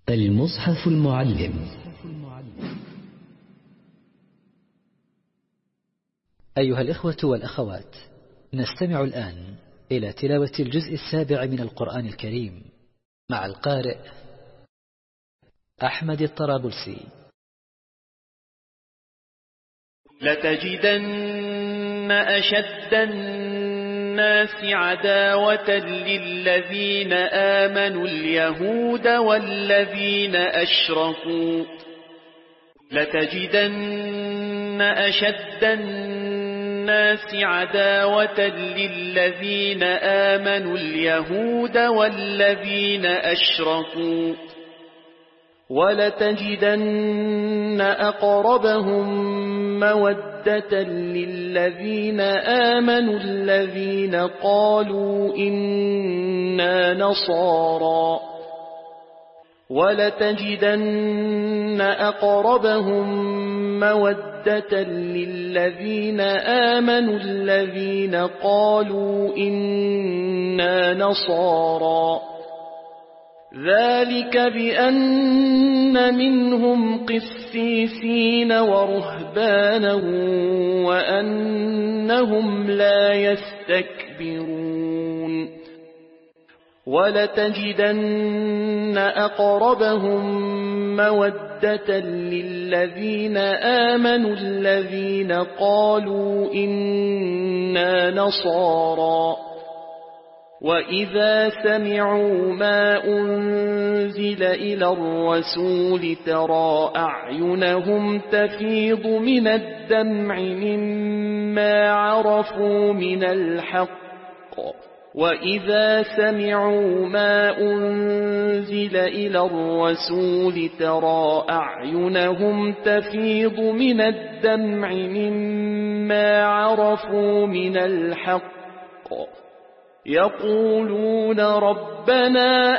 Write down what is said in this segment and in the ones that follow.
المصحف المعلم. أيها الإخوة والأخوات، نستمع الآن إلى تلاوة الجزء 7 من القرآن الكريم مع القارئ أحمد الطرابلسي. لتجدن أشد الناس عداوة للذين آمنوا اليهود والذين أشركوا. لتجدن أشد الناس عداوة للذين آمنوا اليهود والذين أشركوا ولتجدن أقربهم مودة للذين آمنوا الذين قالوا إنا نصارى ولتجدن أقربهم مودة للذين آمنوا الذين قالوا إنا نصارى ذلك بأن منهم قسيسين ورهبانا وأنهم لا يستكبرون ولتجدن أقربهم مودة للذين آمنوا الذين قالوا إنا نصارى وإذا سمعوا ما أنزل إلى الرسول ترى أعينهم تفيض من الدمع مما عرفوا من الحق وإذا سمعوا ما أنزل إلى الرسول ترى أعينهم تفيض من الدمع مما عرفوا من الحق يقولون ربنا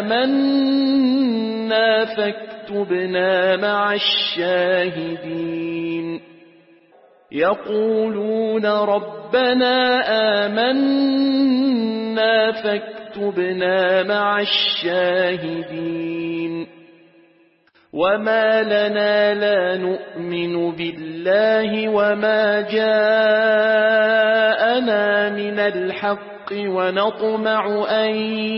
آمنا فاكتبنا مع الشاهدين يقولون ربنا آمنا فاكتبنا مع الشاهدين وما لنا لا نؤمن بالله وما جاءنا من الحق ونطمع أن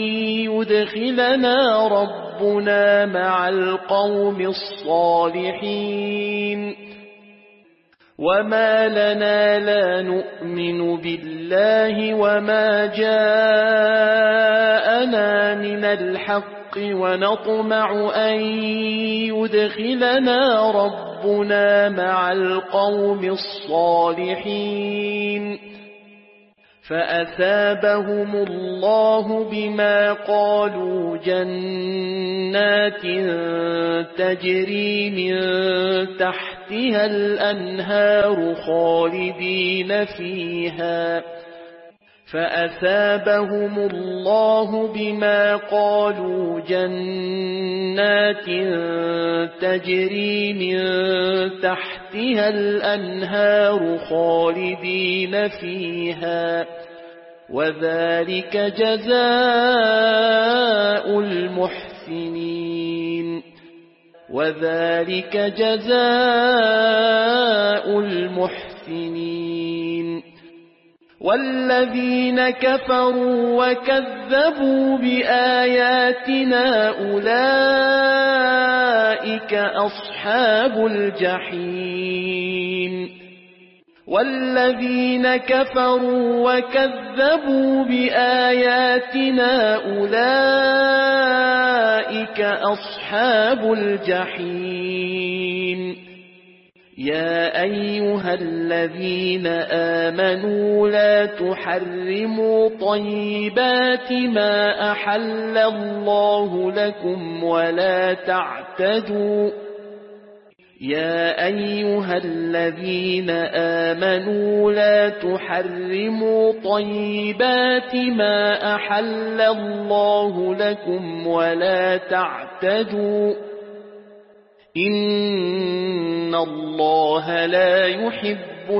يدخلنا ربنا مع القوم الصالحين وما لنا لا نؤمن بالله وما جاءنا من الحق ونطمع أن يدخلنا ربنا مع القوم الصالحين فأثابهم الله بما قالوا جنات تجري من تحتها الأنهار خالدين فيها فأثابهم الله بما قالوا جنات تجري من تحتها الأنهار خالدين فيها وذلك جزاء المحسنين وذلك جزاء المحسنين والذين كفروا وكذبوا بآياتنا أولئك أصحاب الجحيم والذين كفروا وكذبوا بآياتنا أولئك أصحاب الجحيم يا أيها الذين آمنوا لا تحرموا طيبات ما أحل الله لكم ولا تعتدوا يا أيها الذين آمنوا لا تحرموا طيبات ما أحل الله لكم ولا تعتدوا إن الله لا يحب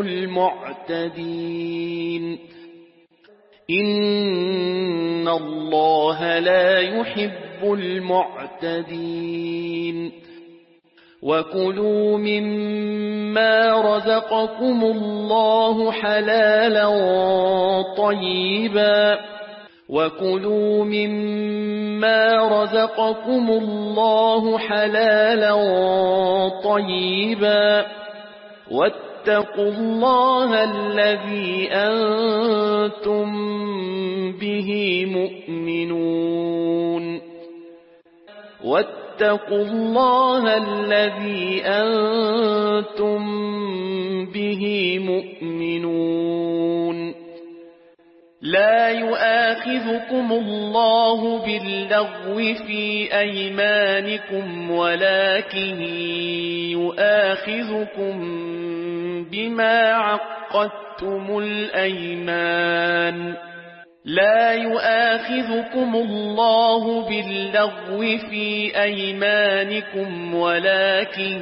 المعتدين إن الله لا يحب المعتدين وكلوا مما رزقكم الله حلالا طيبا وكلوا مما رزقكم الله حلالا طيبا واتقوا الله الذي أنتم به مؤمنون واتقوا الله الذي أنتم به مؤمنون لا يؤاخذكم الله باللغو في أيمانكم ولكن يؤاخذكم بما عقدتم الأيمان لا يؤاخذكم الله باللغو في أيمانكم ولكن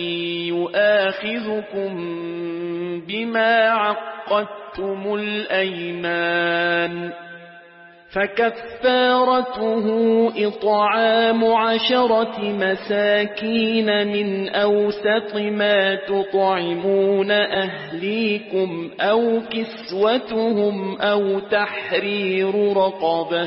يؤاخذكم بما عقدتم الأيمان فكفارته إطعام 10 مساكين من أوسط ما تطعمون أهليكم أو كسوتهم أو تحرير رقبة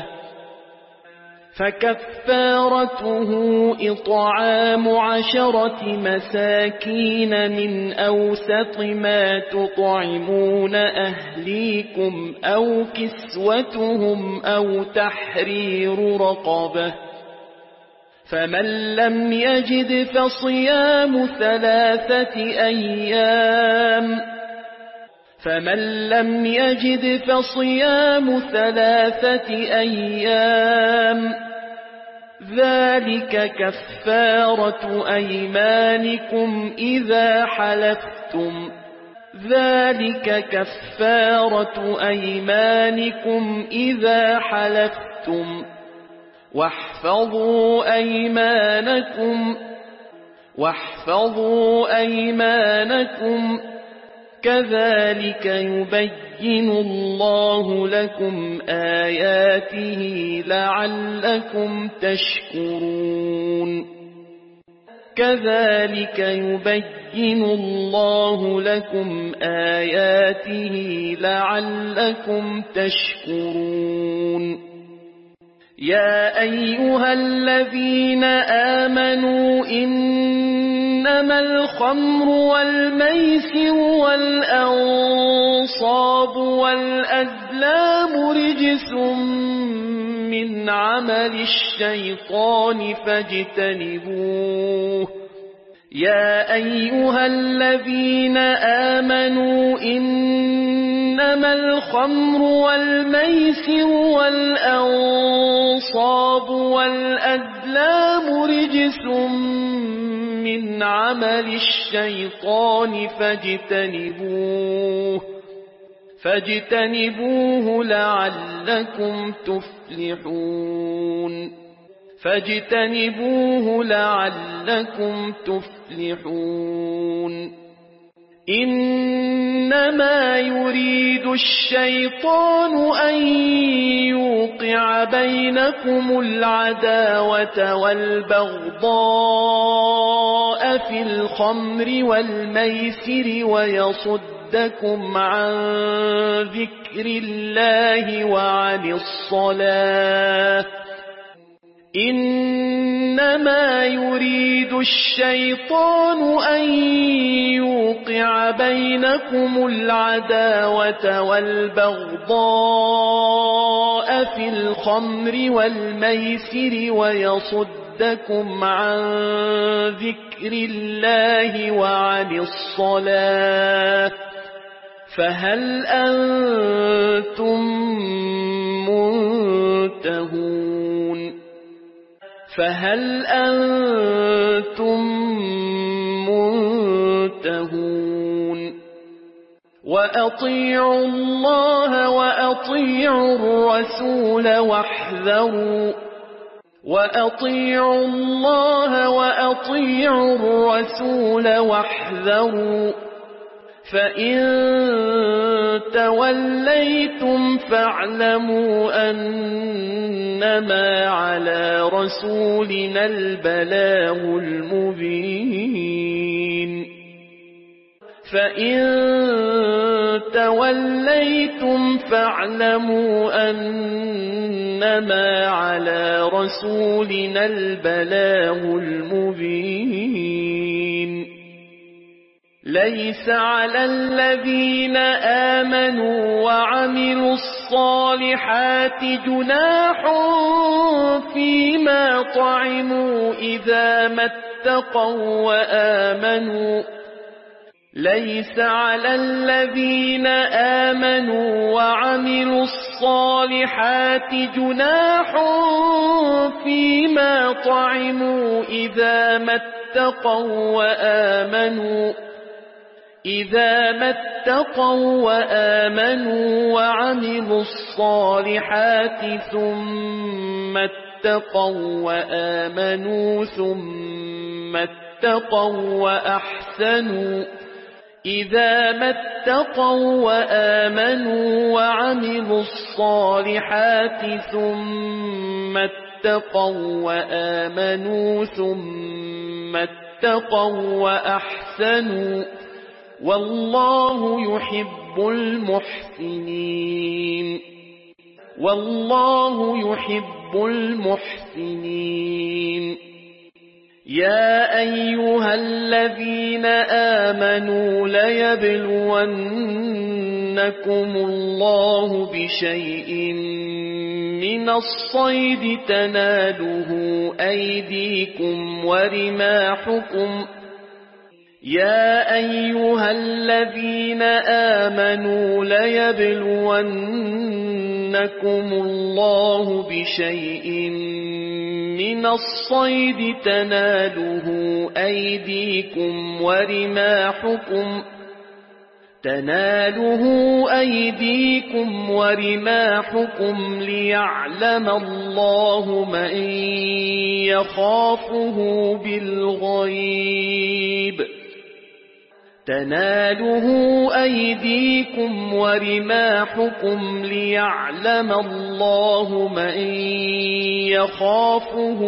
فكفارته إطعام 10 مساكين من أوسط ما تطعمون أهليكم أو كسوتهم أو تحرير رقبة فمن لم يجد فصيام 3 أيام فمن لم يجد فصيام 3 أيام ذلك كفارة أيمانكم إذا حلفتم ذلك كفارة أيمانكم إذا حلفتم واحفظوا أيمانكم كذلك يبين الله لكم آياته لعلكم تشكرون كذلك يبين الله لكم آياته لعلكم تشكرون يا أيها الذين آمنوا إنما الخمر والميسر والأنصاب والأزلام رجس من عمل الشيطان فاجتنبوه يا أيها الذين آمنوا إنما الخمر والميسر والأنصاب والأزلام رجس من عمل الشيطان فاجتنبوه لعلكم تفلحون إنما يريد الشيطان أن يوقع بينكم العداوة والبغضاء في الخمر والميسر ويصدكم عن ذكر الله وعن الصلاة إنما يريد الشيطان أن يوقع بينكم العداوة والبغضاء في الخمر والميسر ويصدكم عن ذكر الله وعن الصلاة فهل أنتم منتهون وأطيعوا الله وأطيعوا الرسول واحذروا فإن توليتم فاعلموا أنما على رسولنا البلاغ المبين فإن توليتم فاعلموا أنما على رسولنا البلاغ المبين ليس على الذين آمنوا وعملوا الصالحات جناح فيما طعموا إذا ما اتقوا وآمنوا ليس على الذين آمنوا وعملوا الصالحات جناح فيما طعموا إذا ما اتقوا وآمنوا وعملوا الصالحات ثم اتقوا وآمنوا ثم اتقوا وأحسنوا إذا ما اتقوا وآمنوا وعملوا الصالحات ثم اتقوا وآمنوا ثم اتقوا وأحسنوا والله يحب المحسنين والله يحب المحسنين يا أيها الذين آمنوا ليبلونكم الله بشيء من الصيد تناله أيديكم ورماحكم يا أيها الذين آمنوا ليبلونكم الله بشيء من الصيد تناله أيديكم ورماحكم ليعلم الله من يخافه بالغيب تناله أيديكم ورماحكم ليعلم الله من يخافه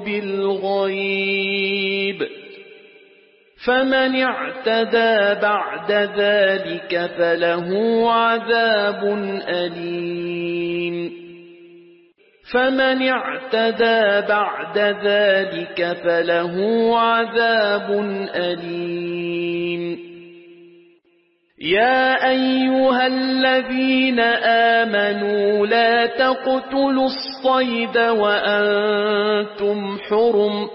بالغيب فمن اعتدى بعد ذلك فله عذاب أليم فمن اعتدى بعد ذلك فله عذاب أليم يا أيها الذين آمنوا لا تقتلوا الصيد وأنتم حرم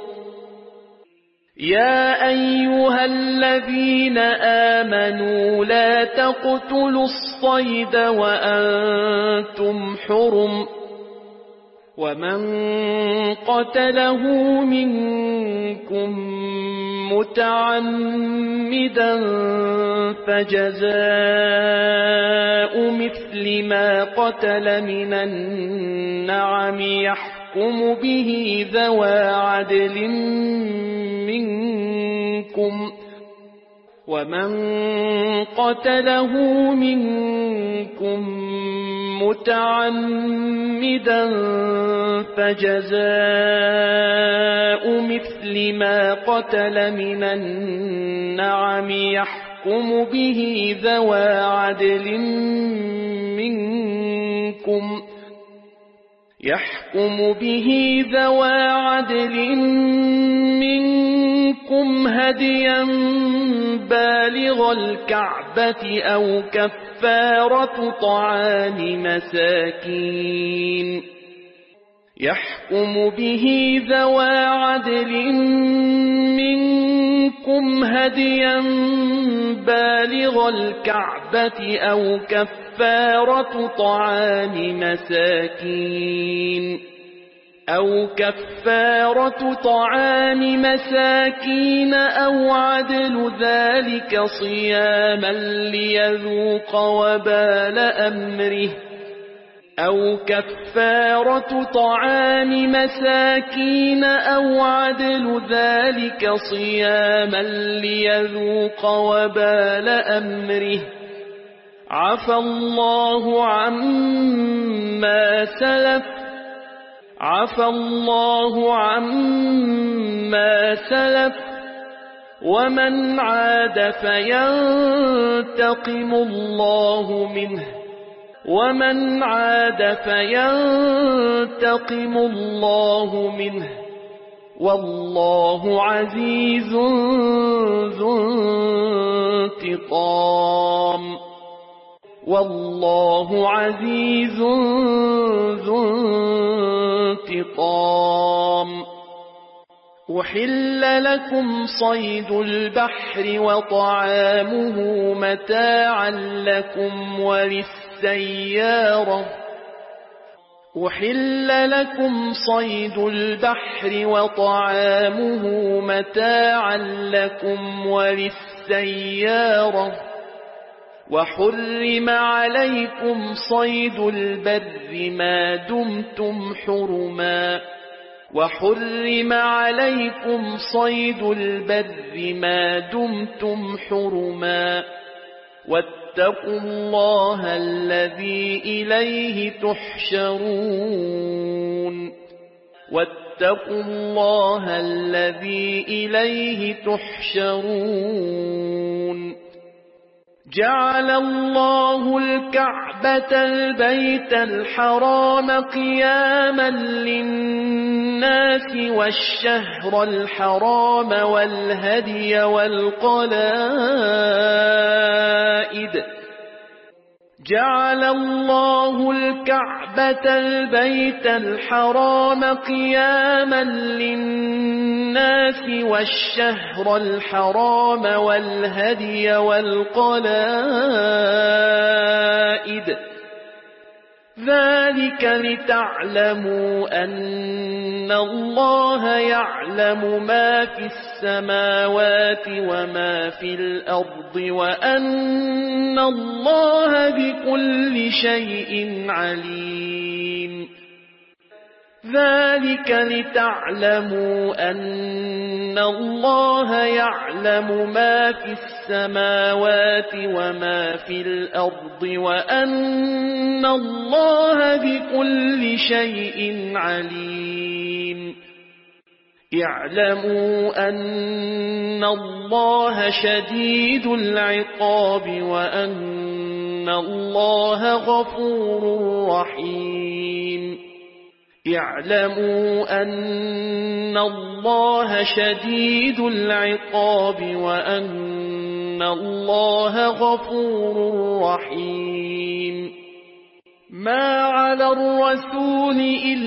يا أيها الذين آمنوا لا تقتلوا الصيد وأنتم حرم ومن قتله منكم متعمدا فجزاء مثل ما قتل من النعم يحكم به ذوى عدل منكم ومن قتله منكم متعمدا فجزاء مثل ما قتل من النعم يحكم به ذوى عدل منكم هديا بالغ الكعبة أو كفارة طعام مساكين يحكم به ذوى عدل منكم هديا بالغ الكعبة أو كفارة طعام مساكين أو عدل ذلك صياما ليذوق وبال أمره أو كفارة طعام مساكين أو عدل ذلك صياما ليذوق وبال أمره عفى الله عما سلف ومن عاد فينتقم الله منه والله عزيز ذو انتقام أحل لكم صيد البحر وطعامه متاعا لكم وللسيارة وحرم عليكم صيد البر ما دمتم حرما واتقوا الله الذي إليه تحشرون جعل الله الكعبة البيت الحرام قياما للناس والشهر الحرام والهدي والقلائد ذلك لتعلموا أن الله يعلم ما في السماوات وما في الأرض وأن الله بكل شيء عليم اعلموا أن الله شديد العقاب وأن الله غفور رحيم ما على الرسول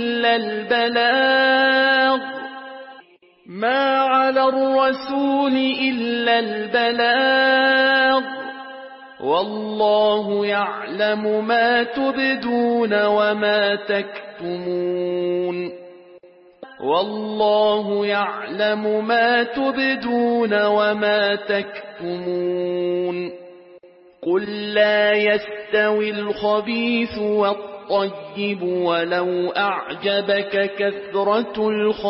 إلا البلاغ والله يعلم ما تبدون وما تكتمون قل لا يستوي الخبيث والطيب ولو أعجبك كثرة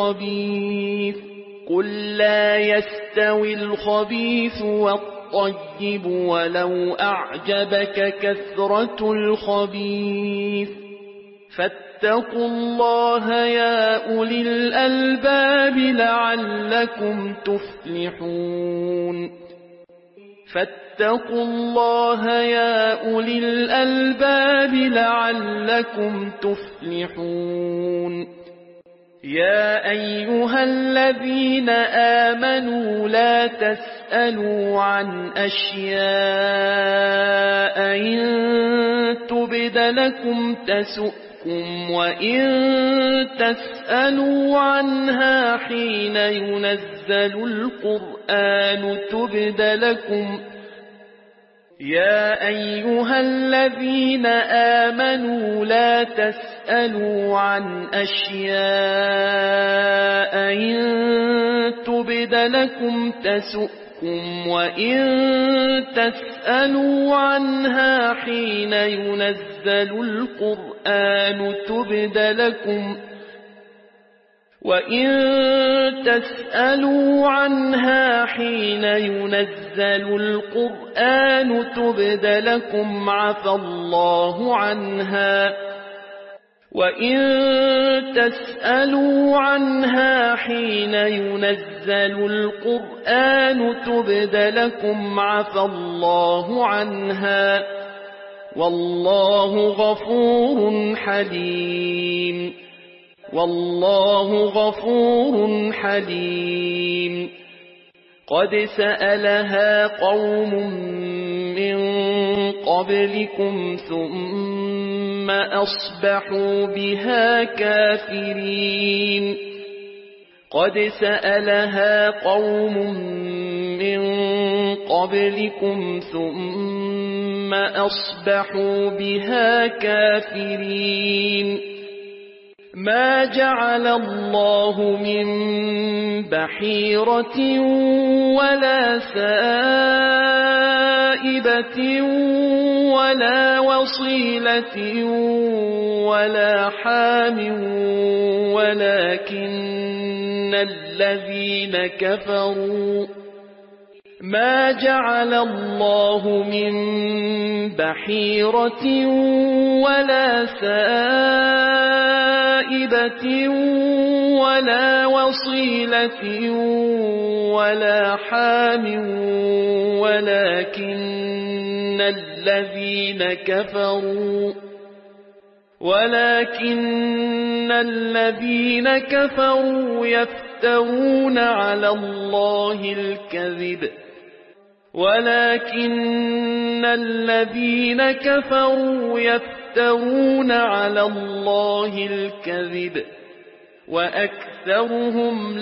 الخبيث فاتقوا الله يا أولي الألباب لعلكم تفلحون يا أيها الذين آمنوا لا تسألوا عن أشياء إن تبد لكم تسؤكم وإن تسألوا عنها حين ينزل القرآن تبد لكم يا أيها الذين آمنوا لا تسألوا عن أشياء إن تبد تبد لكم تسؤكم وإن تسألوا عنها حين ينزل القرآن تبد لكم وإن تسألوا عنها حين ينزل القرآن تبد لكم عفى الله عنها وإن تسألوا عنها حين ينزل القرآن تبد لكم عفى الله عنها والله غفور حليم والله غفور حليم قد سألها قوم من قبلكم ثم أصبحوا بها كافرين قد سألها قوم من قبلكم ثم أصبحوا بها كافرين ما جعل الله من بحيرة ولا سائبة ولا وصيلة ولا حام ولكن الذين كفروا ما جعل الله من بحيرة ولا سائبة ولا وصيلة ولا حام ولكن الذين كفروا يفترون على الله الكذب وأكثرهم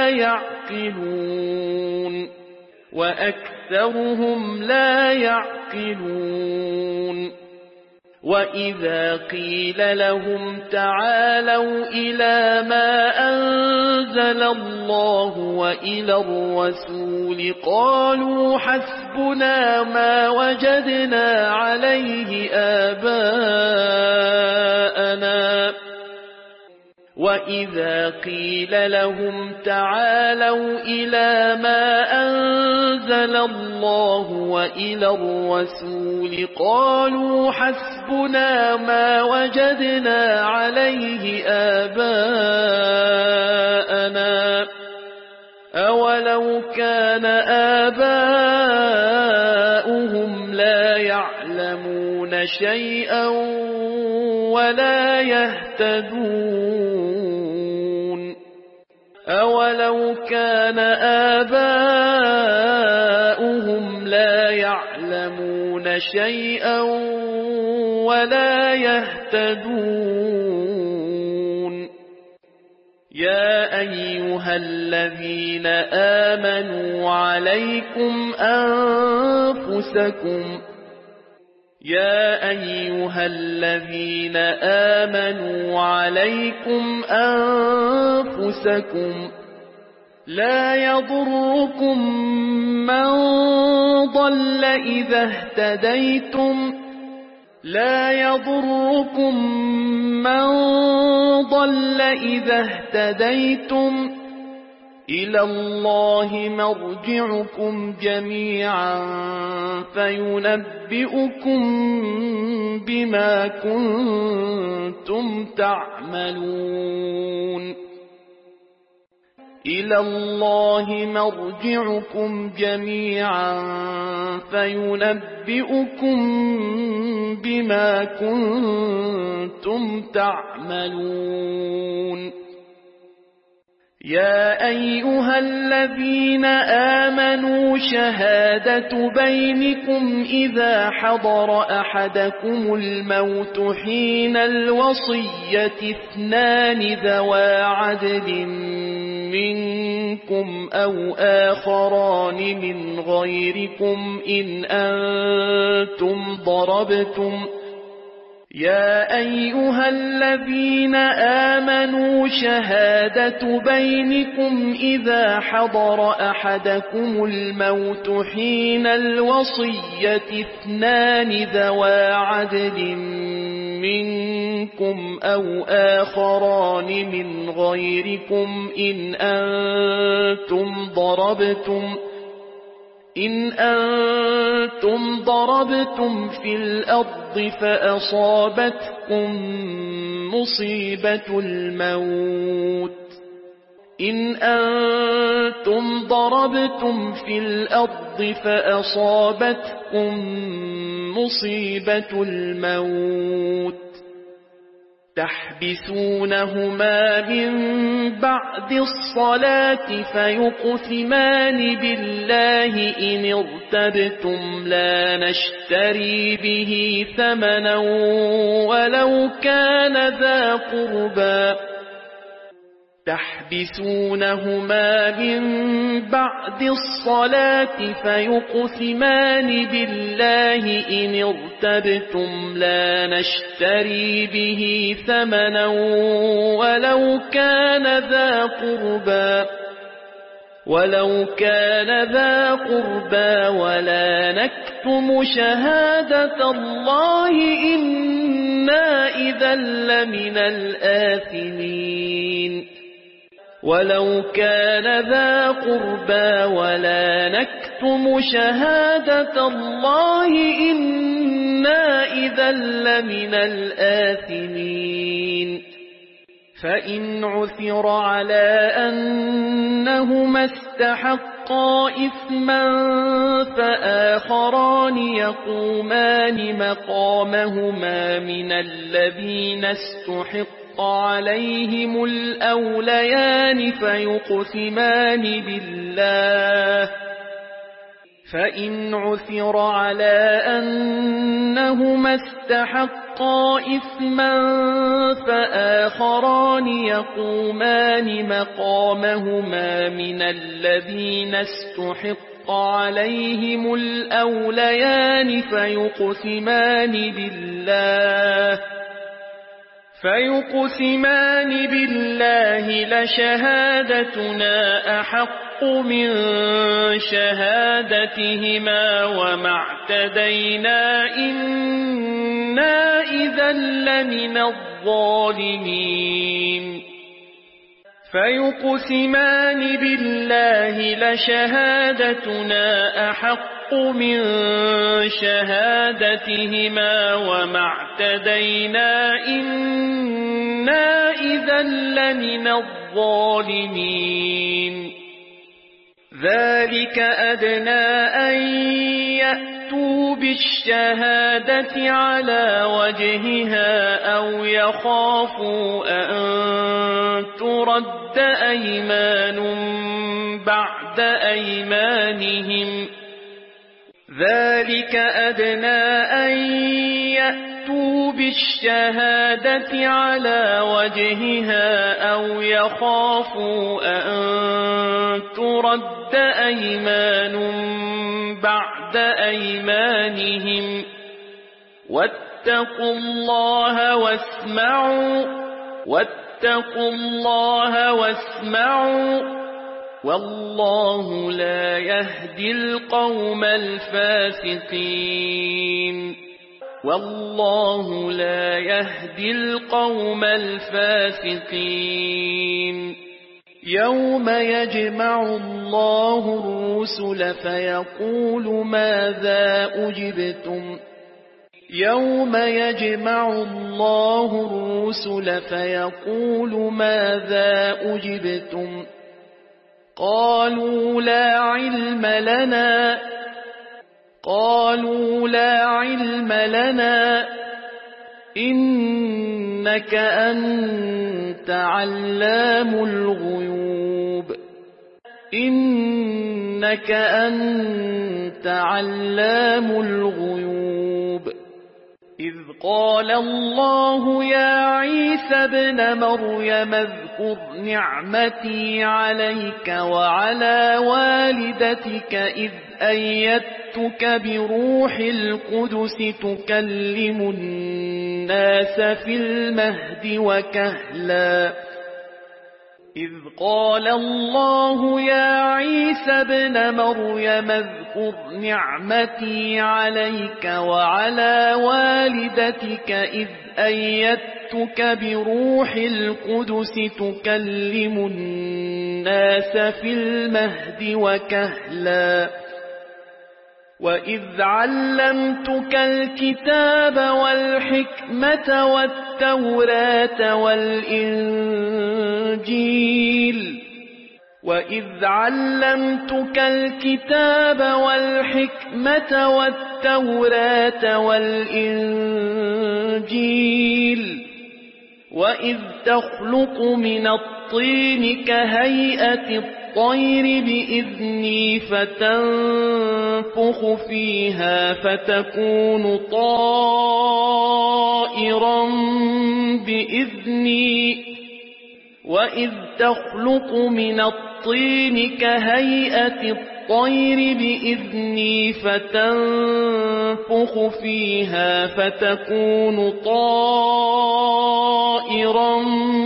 لا يعقلون وإذا قيل لهم تعالوا إلى ما أنزل الله وإلى الرسول قالوا حسبنا ما وجدنا عليه آباءنا وإذا قيل لهم تعالوا إلى ما أنزل الله وإلى الرسول قالوا حسبنا ما وجدنا عليه آباءنا أولو كان آباؤهم لا يعلمون شيئا ولا يهتدون أولو كان آباؤهم لا يعلمون شيئا ولا يهتدون يا أيها الذين آمنوا عليكم أنفسكم لا يضركم من ضل إذا اهتديتم إلى الله مرجعكم جميعا فينبئكم بما كنتم تعملون إلى الله مرجعكم جميعا فينبئكم بما كنتم تعملون يا أيها الذين آمنوا شهادة بينكم إذا حضر أحدكم الموت حين الوصية اثنان ذوى عدل منكم أو آخران من غيركم إن يا أيها الذين آمنوا شهادة بينكم إذا حضر أحدكم الموت حين الوصية اثنان ذوى عدل منكم أو آخران من غيركم إن أنتم ضربتم في الأرض فأصابتكم مصيبة الموت تحبسونهما من بعد الصلاة فيقسمان بالله إن ارتبتم لا نشتري به ثمنا ولو كان ذا قربى ولا نكتم شهادة الله إنا إذا لمن الآثمين ولو كان ذا قربى ولا نكتم شهادة الله إنا إذا لمن الآثمين فإن عثر على أنهما استحقا إثما فآخران يقومان مقامهما من الذين استحق عليهم الأوليان فإن عثر على أنهما استحقا إثما فآخران يقومان مقامهما من الذين استحق عليهم الأوليان فيقسمان بالله لشهادتنا أحق من شهادتهما وما اعتدينا إنا إذا لمن الظالمين فيقسمان بالله لشهادتنا أحق من شهادتهما وما اعتدينا إنا إذا لمن الظالمين ذلك أدنى أن يأتوا بالشهادة على وجهها أو يخافوا أن ترد أيمان بعد أيمانهم واتقوا الله واسمعوا والله لا يهدي القوم الفاسقين يوم يجمع الله الرسل فيقول ماذا أجبتم قالوا لا علم لنا إنك أنت علام الغيوب إذ قال الله يا عيسى ابن مريم اذكر اذكر نعمتي عليك وعلى والدتك إذ أيدتك بروح القدس تكلم الناس في المهد وكهلا إذ قال الله يا عيسى ابن مريم اذكر نعمتي عليك وعلى والدتك إذ أيدتك بروح القدس تكلم الناس في المهد وكهلا وإذ علمتك الكتاب والحكمة والتوراة والإنجيل وإذ علمتك الكتاب والحكمة والتوراة والإنجيل وإذ تخلق من الطين كهيئة الطير بإذني فتنفخ فيها فتكون طائرا بإذني وإذ تخلق من الطين كهيئة الطير بإذني فتنفخ فيها فتكون طائرا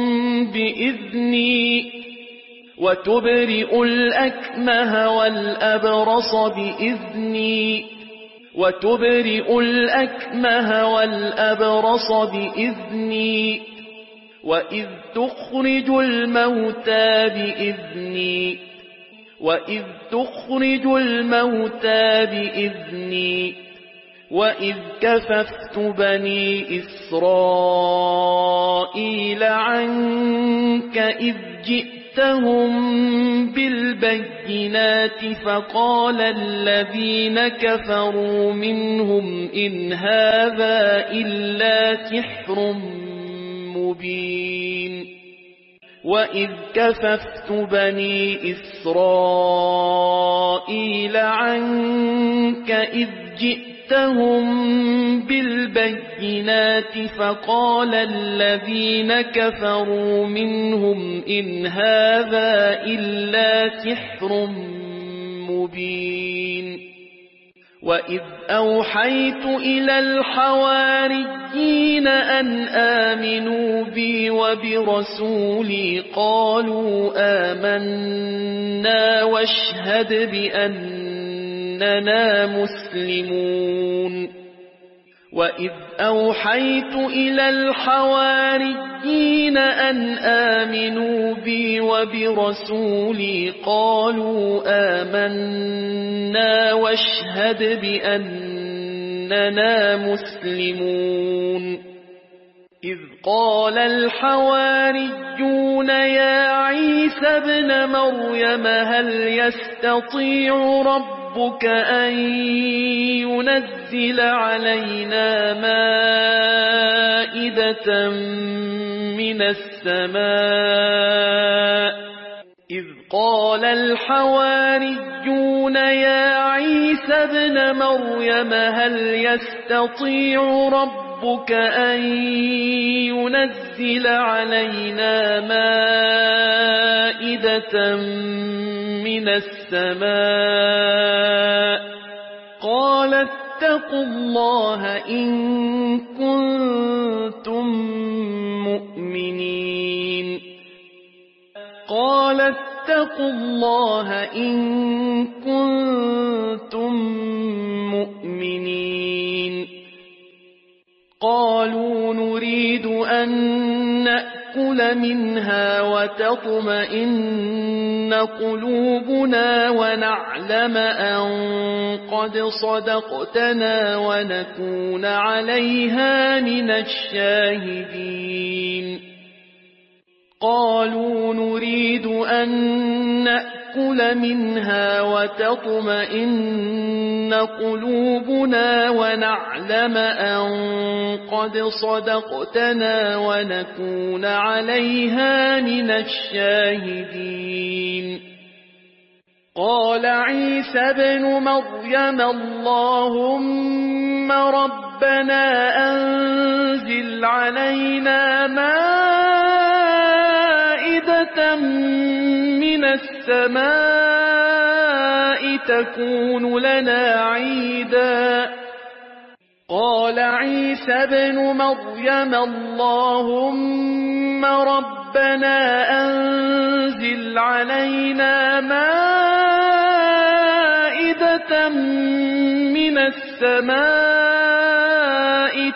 بإذني وتبرئ الأكمه والأبرص بإذني وإذ تخرج الموتى بإذني وإذ كففت بني إسرائيل عنك إذ جئتهم بالبينات فقال الذين كفروا منهم إن هذا إلا سحر مبين وإذ كففت بني إسرائيل عنك إذ جئتهم بالبينات فقال الذين كفروا منهم إن هذا إلا سحر مبين وإذ أوحيت إلى الحواريين أن آمنوا بي وبرسولي قالوا آمنا واشهد بأننا مسلمون وإذ أوحيت إلى الحواريين أن آمنوا بي وبرسولي قالوا آمنا واشهد بأننا مسلمون إذ قال الحواريون يا عيسى ابن مريم هل يستطيع ربك أن ينزل علينا مائدة من السماء إذ قال الحواريون يا عيسى ابن مريم هل يستطيع ربك أن ينزل علينا مائدة من السماء قال اتقوا الله إن كنتم مؤمنين قال اتقوا الله إن كنتم مؤمنين قالوا نريد أن نأكل منها وتطمئن قلوبنا ونعلم أن قد صدقتنا ونكون عليها من الشاهدين قالوا نريد أن نأكل منها وتطمئن قلوبنا ونعلم أن قد صدقتنا ونكون عليها من الشاهدين قال عيسى ابن مريم اللهم ربنا أنزل علينا مائدة من السماء تكون لنا عيدا قال عيسى ابن مريم اللهم ربنا أنزل علينا مائدة من السماء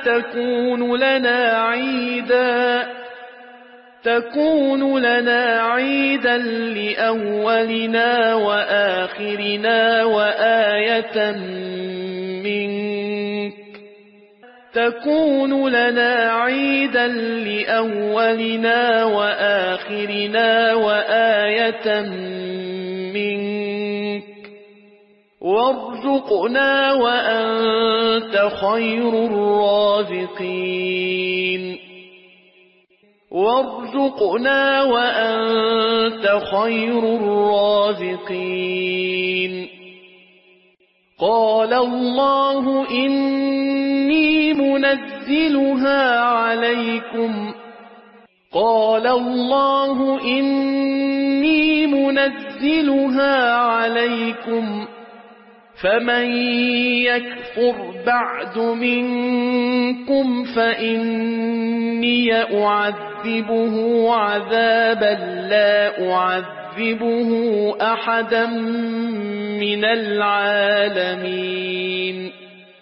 تكون لنا عيدا لأولنا وآخرنا وآية منك تكون لنا عيدا لأولنا وآخرنا وآية منك وارزقنا وأنت خير الرازقين قال الله إني منزلها عليكم فمن يكفر بعد منكم فإني أعذبه عذابا لا أعذبه أحدا من العالمين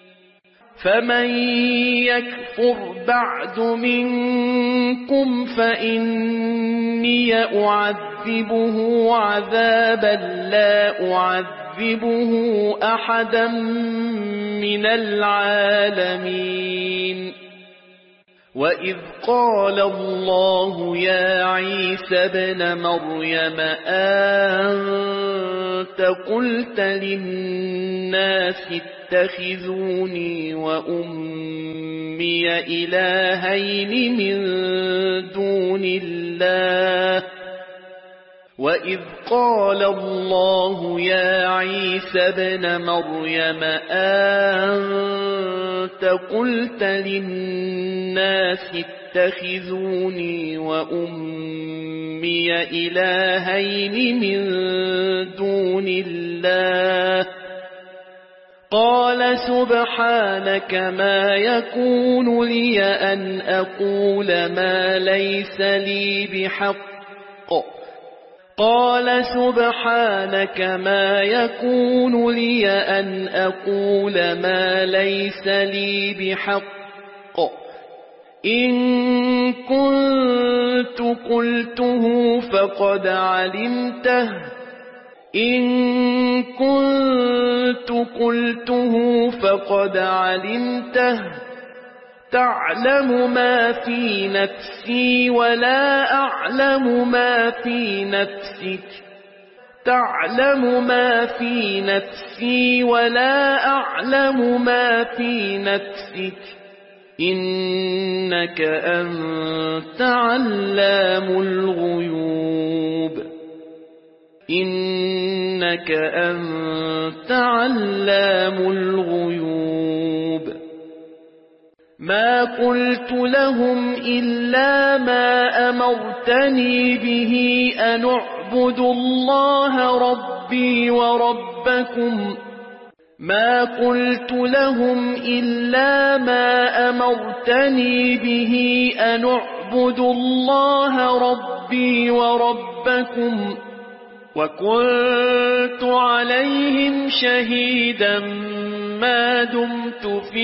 وإذ قال الله يا عيسى ابن مريم أنت قلت للناس اتخذوني وأمي إلهين من دون الله وإذ قال الله يا عيسى ابن مريم أنت قلت للناس اتخذوني وأمي إلهين من دون الله قال سبحانك ما يكون لي أن أقول ما ليس لي بحق إن كنت قلته فقد علمته تعلم ما في نفسي ولا أعلم ما في نفسك إنك أنت علام الغيوب ما قلت لهم إلا ما أمرتني به أن اعبدوا الله ربي وربكم وكنت عليهم شهيدا ما دمت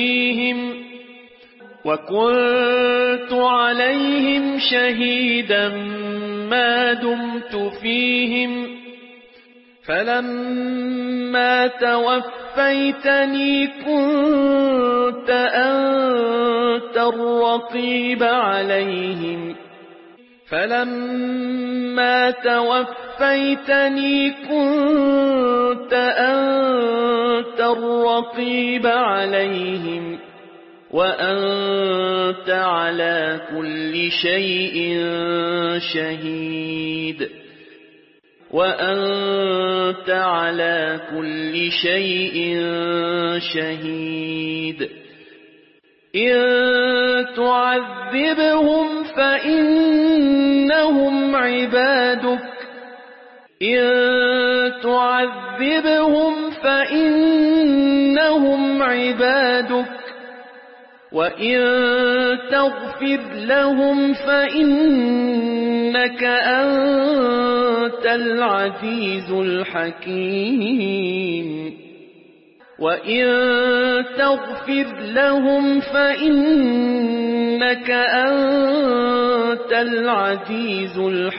فيهم فلما توفيتني كنت أنت الرقيب عليهم وأنت على كل شيء شهيد إن تعذبهم فإنهم عبادك إن تعذبهم فإنهم عبادك وإن تغفر لهم فإنك أنت العزيز الحكيم وإن تغفر لهم فإنك أنت العزيز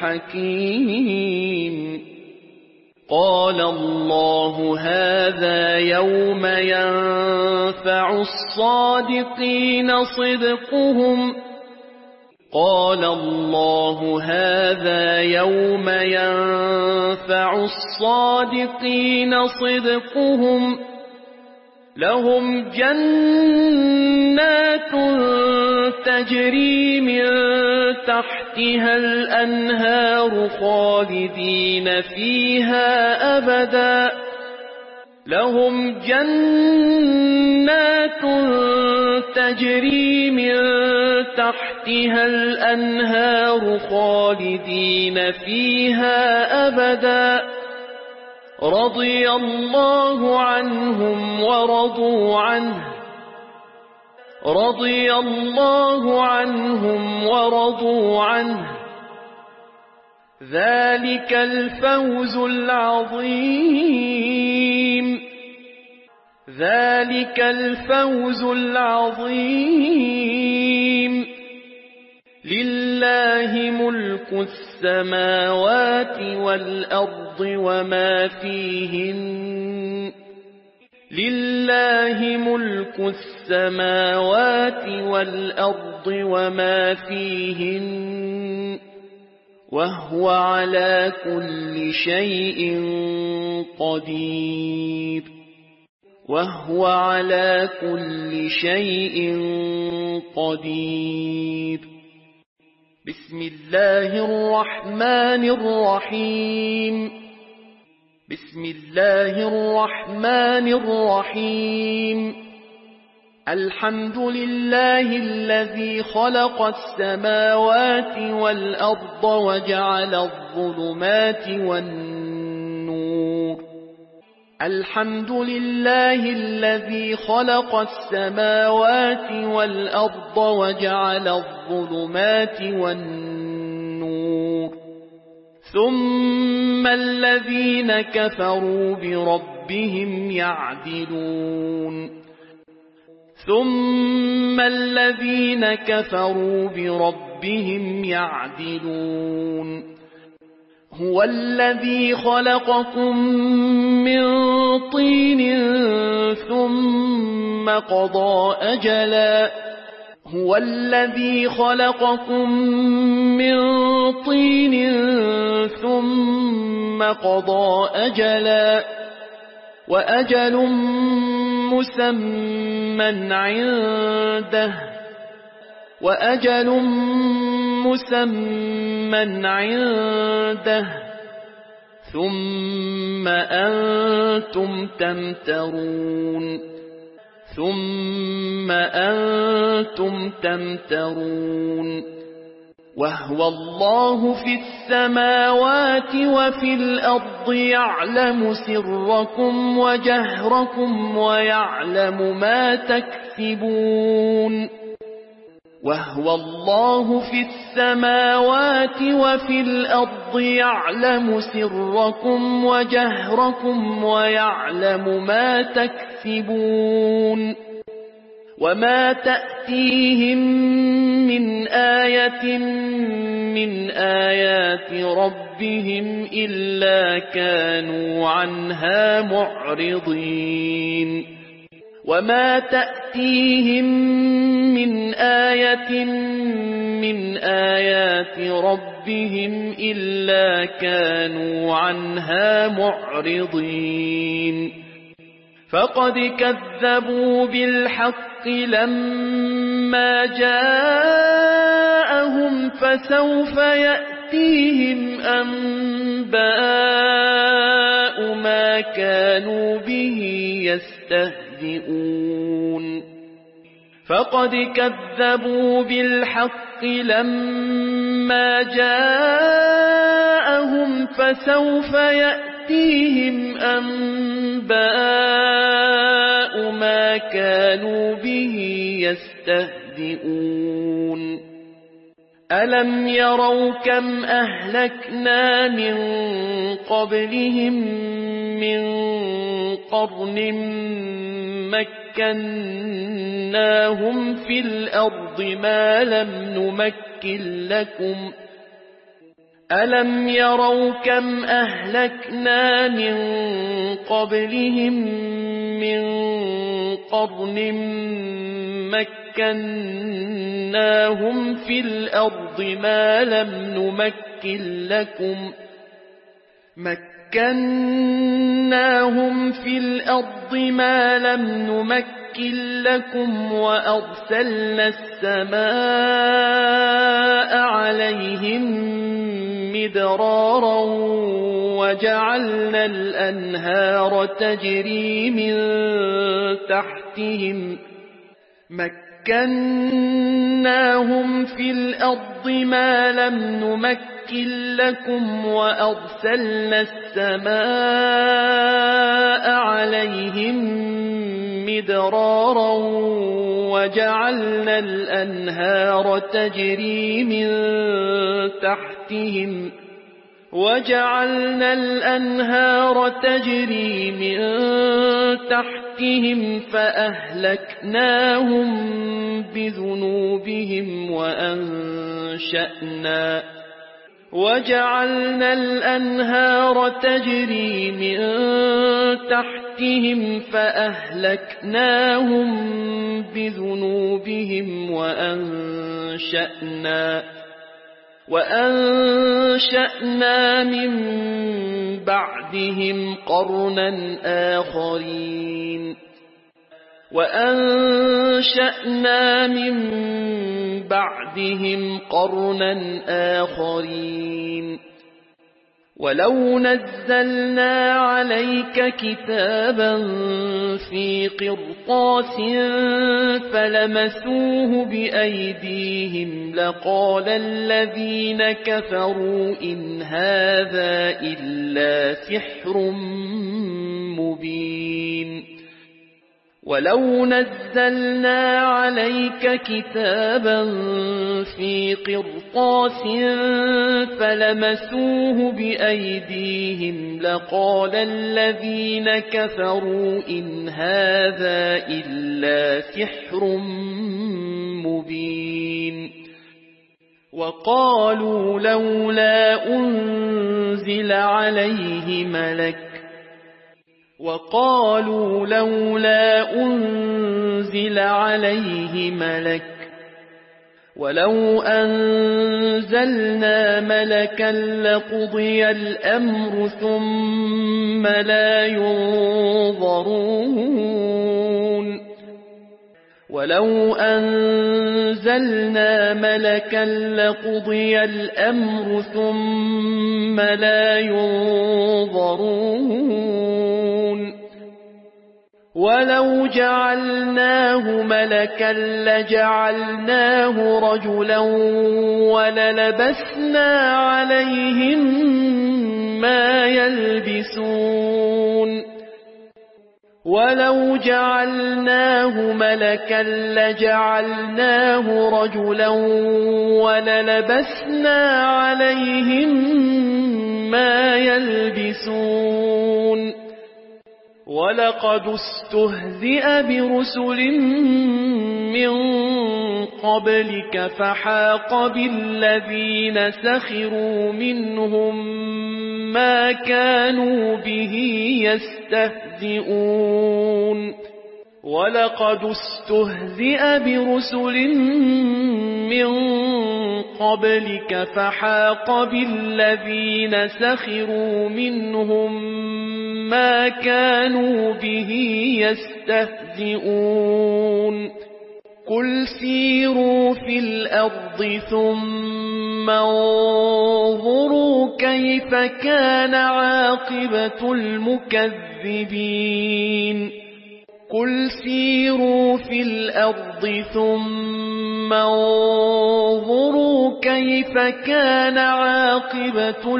الحكيم قال الله هذا يوم ينفع الصادقين صدقهم قال الله هذا يوم ينفع الصادقين صدقهم لهم جنات تجري من تحتها الأنهار خالدين فيها أبدا لهم جنات تجري من تحتها الأنهار خالدين فيها أبدا رضي الله عنهم ورضوا عنه رضي الله عنهم ورضوا عنه ذلك الفوز العظيم ذلك الفوز العظيم لله ملك السماوات والأرض وما فيهن لله ملك السماوات والأرض وما فيهن وهو على كل شيء قدير وهو على كل شيء قدير بسم الله الرحمن الرحيم بسم الله الرحمن الرحيم الحمد لله الذي خلق السماوات والأرض وجعل الظلمات والنور الحمد لله الذي خلق السماوات والأرض وجعل الظلمات والنور ثم الذين كفروا بربهم يعدلون ثم الذين كفروا بربهم يعدلون هو الذي خلقكم من طين ثم قضى أجلا هو الذي خلقكم من طين ثم قضى أجلا وأجل مسمى عنده وأجل مسمى عنده ثم أنتم تمترون ثم أنتم تمترون وهو الله في السماوات وفي الأرض يعلم سركم وجهركم ويعلم ما تكسبون وهو الله في السماوات وفي الأرض يعلم سركم وجهركم ويعلم ما تكسبون وما تأتيهم من آية من آيات ربهم إلا كانوا عنها معرضين وما تأتيهم من آية من آيات ربهم إلا كانوا عنها معرضين فقد كذبوا بالحق لما جاءهم فسوف يأتيهم أنباء ما كانوا به يستهزئون فقد كذبوا بالحق لما جاءهم فسوف يأتيهم أنباء ما كانوا به يستهزئون ألم يروا كم أهلكنا من قبلهم من قرن مكناهم في الأرض ما لم نمكن لكم ألم يروا كم أهلكنا من قبلهم من قرن مكناهم في الأرض ما لم نمكن لكم وأرسلنا السماء عليهم مدرارا وجعلنا الأنهار تجري من تحتهم مكناهم في الأرض ما لم نمكن لكم وأرسلنا السماء عليهم مدرارا وجعلنا الأنهار تجري من تحتهم فأهلكناهم بذنوبهم وأنشأنا من بعدهم قرنا آخرين ولو نزلنا عليك كتابا في قرطاس فلمسوه بأيديهم لقال الذين كفروا إن هذا إلا سحر مبين ولو نزلنا عليك كتابا في قرطاس فلمسوه بأيديهم لقال الذين كفروا إن هذا إلا سحر مبين وقالوا لولا أنزل عليه ملك ولو أنزلنا ملكا لقضي الأمر ثم لا ينظرون ولو جعلناه ملكا لجعلناه رجلا وللبسنا عليهم ما يلبسون ولقد استهزئ برسل من قبلك فحاق بالذين سخروا منهم ما كانوا به يستهزئون ولقد استهزئ برسل من قبلك فحاق بالذين سخروا منهم ما كانوا به يستهزئون قل سيروا في الأرض ثم انظروا كيف كان عاقبة المكذبين قل سيروا في الأرض ثم انظروا كيف كان عاقبة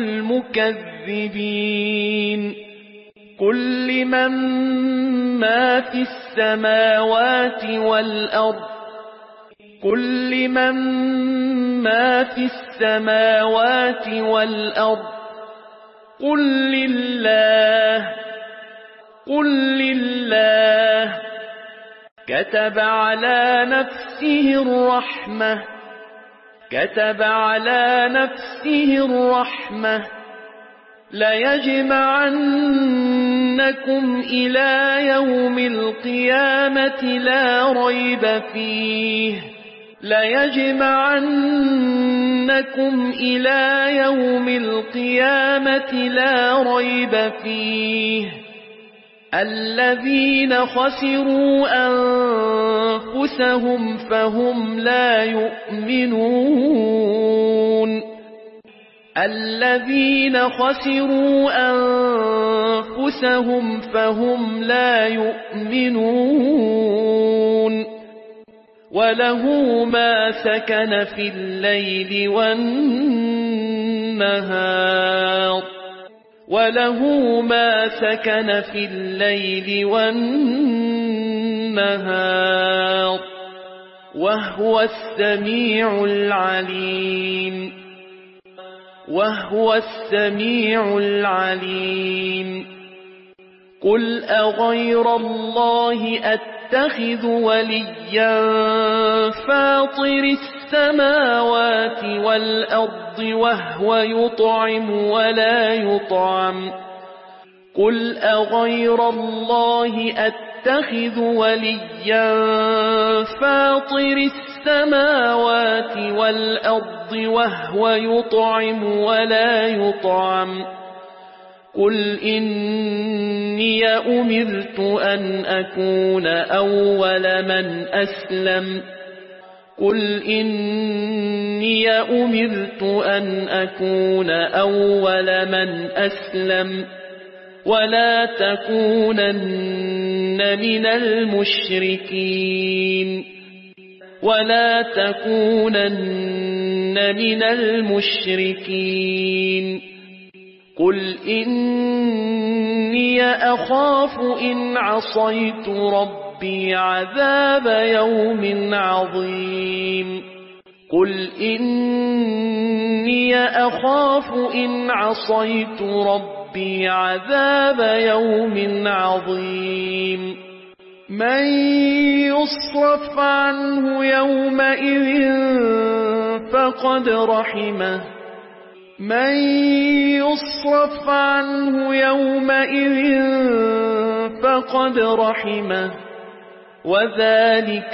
المكذبين قل لمن ما في السماوات والأرض قل لمن ما في السماوات والأرض قل لله كتب على نفسه الرحمة ليجمعنكم إلى يوم القيامة لا ريب فيه الذين خسروا أنفسهم فهم لا يؤمنون وله ما سكن في الليل والنهار وهو السميع العليم قل أغير الله أتخذ وليا فاطر السماوات والأرض وهو يطعم ولا يطعم قل أغير الله أتخذ وليا فاطر السماوات والأرض وهو يطعم ولا يطعم قل إني أمرت أن أكون أول من أسلم ولا تكونن من المشركين قل إني أخاف إن عصيت ربي عذاب يوم عظيم من يصرف عنه يومئذ فقد رحمه وذلك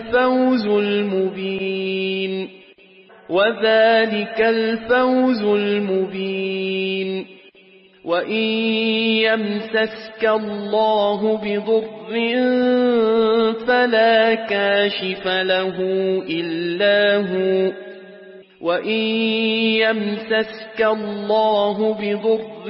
الفوز المبين وإن يمسسك الله بضر فلا كاشف له إلا هو وإن يمسسك الله بضر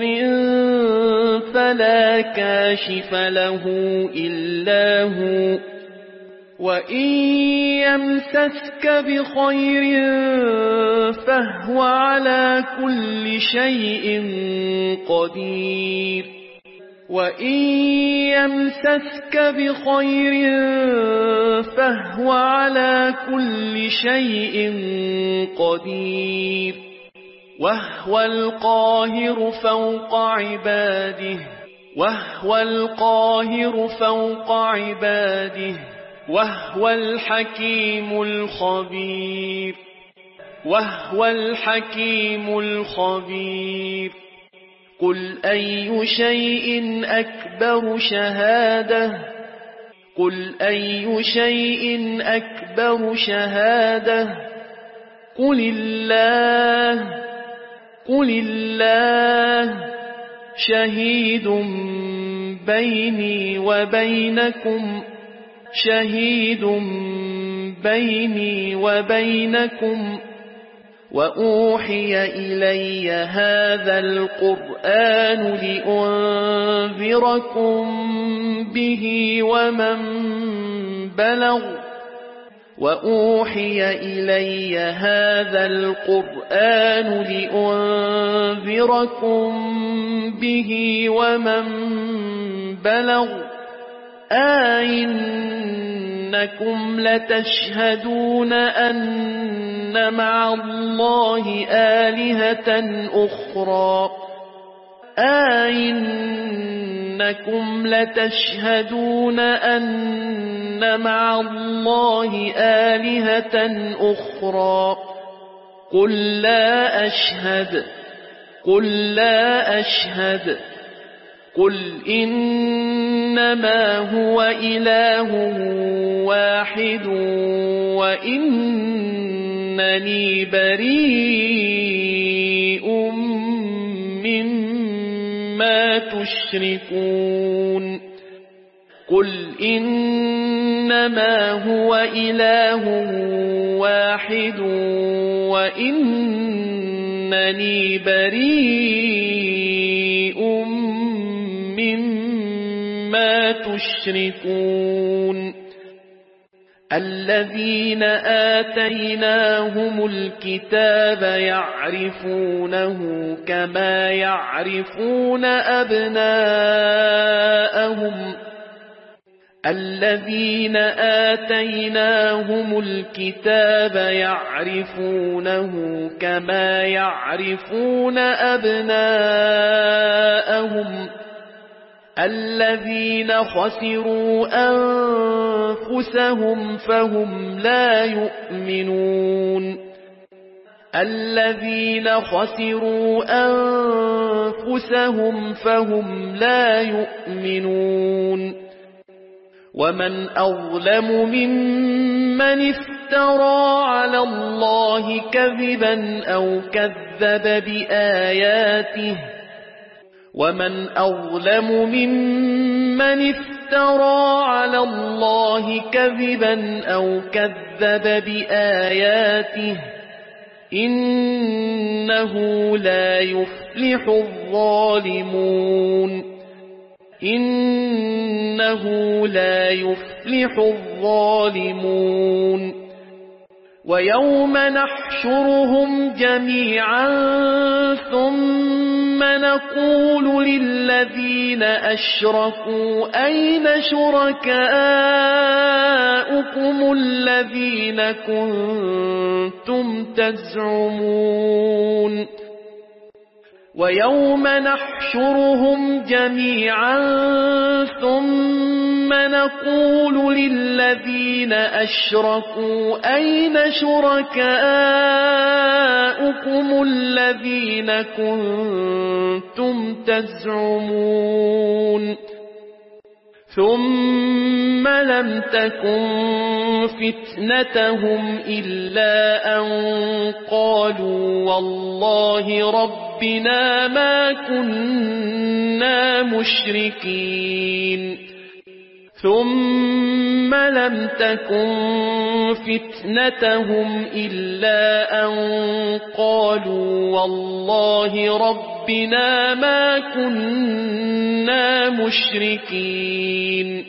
فلا كاشف له إلا هو وإن يمسسك بخير فهو على كل شيء قدير وإن يمسسك بخير فهو على كل شيء قدير وهو القاهر فوق عباده وهو الحكيم الخبير قل أي شيء أكبر شهادة قل الله شهيد بيني وبينكم وأوحي إلي هذا القرآن لأنذركم به ومن بلغ وأوحي إلي هذا القرآن لأنذركم به ومن بلغ أئنكم لتشهدون أن مع الله آلهة أخرى أئنكم لتشهدون أن مع الله آلهة أخرى قل لا أشهد قل إنما هو إله واحد وإنني بريء مما تشركون قل إنما هو إله واحد وإنني بريء مما تشركون الذين آتيناهم الكتاب يعرفونه كما يعرفون أبناءهم الذين آتيناهم الكتاب يعرفونه كما يعرفون أبناءهم الذين خسروا أنفسهم فهم لا يؤمنون الذين خسروا أنفسهم فهم لا يؤمنون ومن أظلم ممن افترى على الله كذبا أو كذب بآياته ومن أظلم ممن افترى على الله كذبا أو كذب بآياته إنه لا يفلح الظالمون إنه لا يفلح الظالمون ويوم نحشرهم جميعا ثم نقول للذين أشركوا أين شركاؤكم الذين كنتم تزعمون ويوم نحشرهم جميعا ثم نقول للذين أشركوا أين شركاؤكم الذين كنتم تزعمون ثم لم تكن فتنتهم إلا أن قالوا والله ربنا ما كنا مشركين ثم لم تكن فتنتهم إلا أن قالوا والله ربنا ما كنا مشركين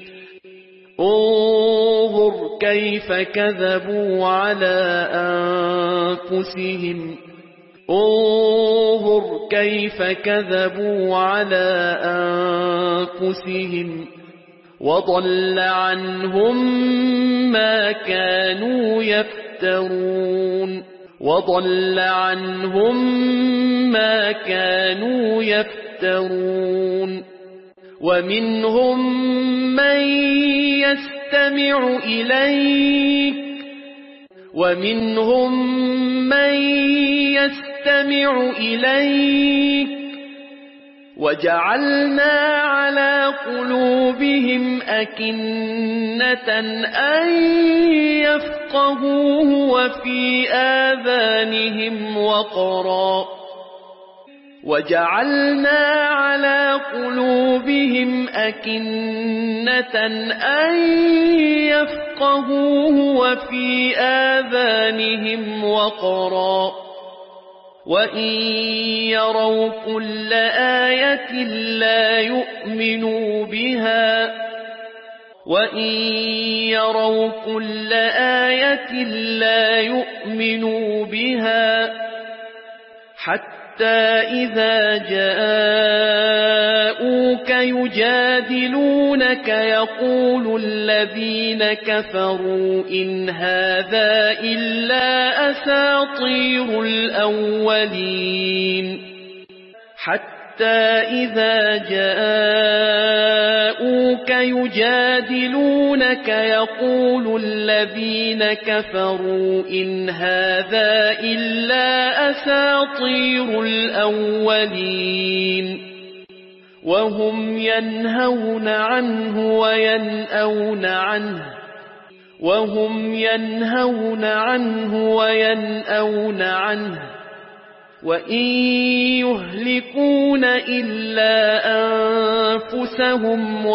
انظر كيف كذبوا على أنفسهم انظر كيف كذبوا على أنفسهم وضل عنهم ما كانوا يفترون وضل عنهم ما كانوا يفترون ومنهم من يستمع إليك ومنهم من يستمع إليك وجعلنا على قلوبهم أكنة أن يفقهوه وفي آذانهم وقرا وجعلنا على قلوبهم أكنة أن يفقهوه وفي آذانهم وقرا وإن يروا كل آية لا يؤمنوا بها وإن يروا كل آية لا يؤمنوا بها حتى إذا جاءوك يجادلونك يقول الذين كفروا إن هذا إلا أساطير الأولين حتى إذا جاءوك يجادلونك يقول الذين كفروا إن هذا إلا أساطير الأولين وهم ينهون عنه وينأون عنه وإن يهلكون إلا أنفسهم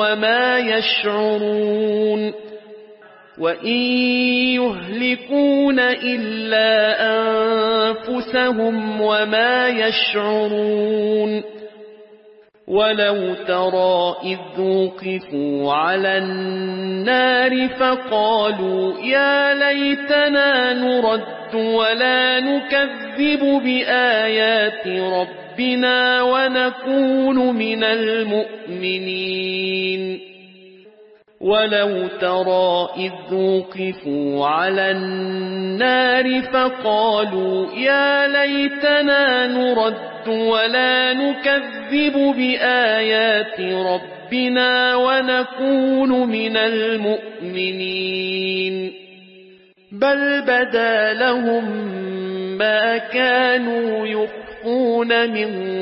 وما يشعرون ولو ترى إذ وقفوا على النار فقالوا يا ليتنا نرد ولا نكذب بآيات ربنا ونكون من المؤمنين ولو ترى إذ وقفوا على النار فقالوا يا ليتنا نرد ولا نكذب بآيات ربنا ونكون من المؤمنين بل بدا لهم ما كانوا يخفون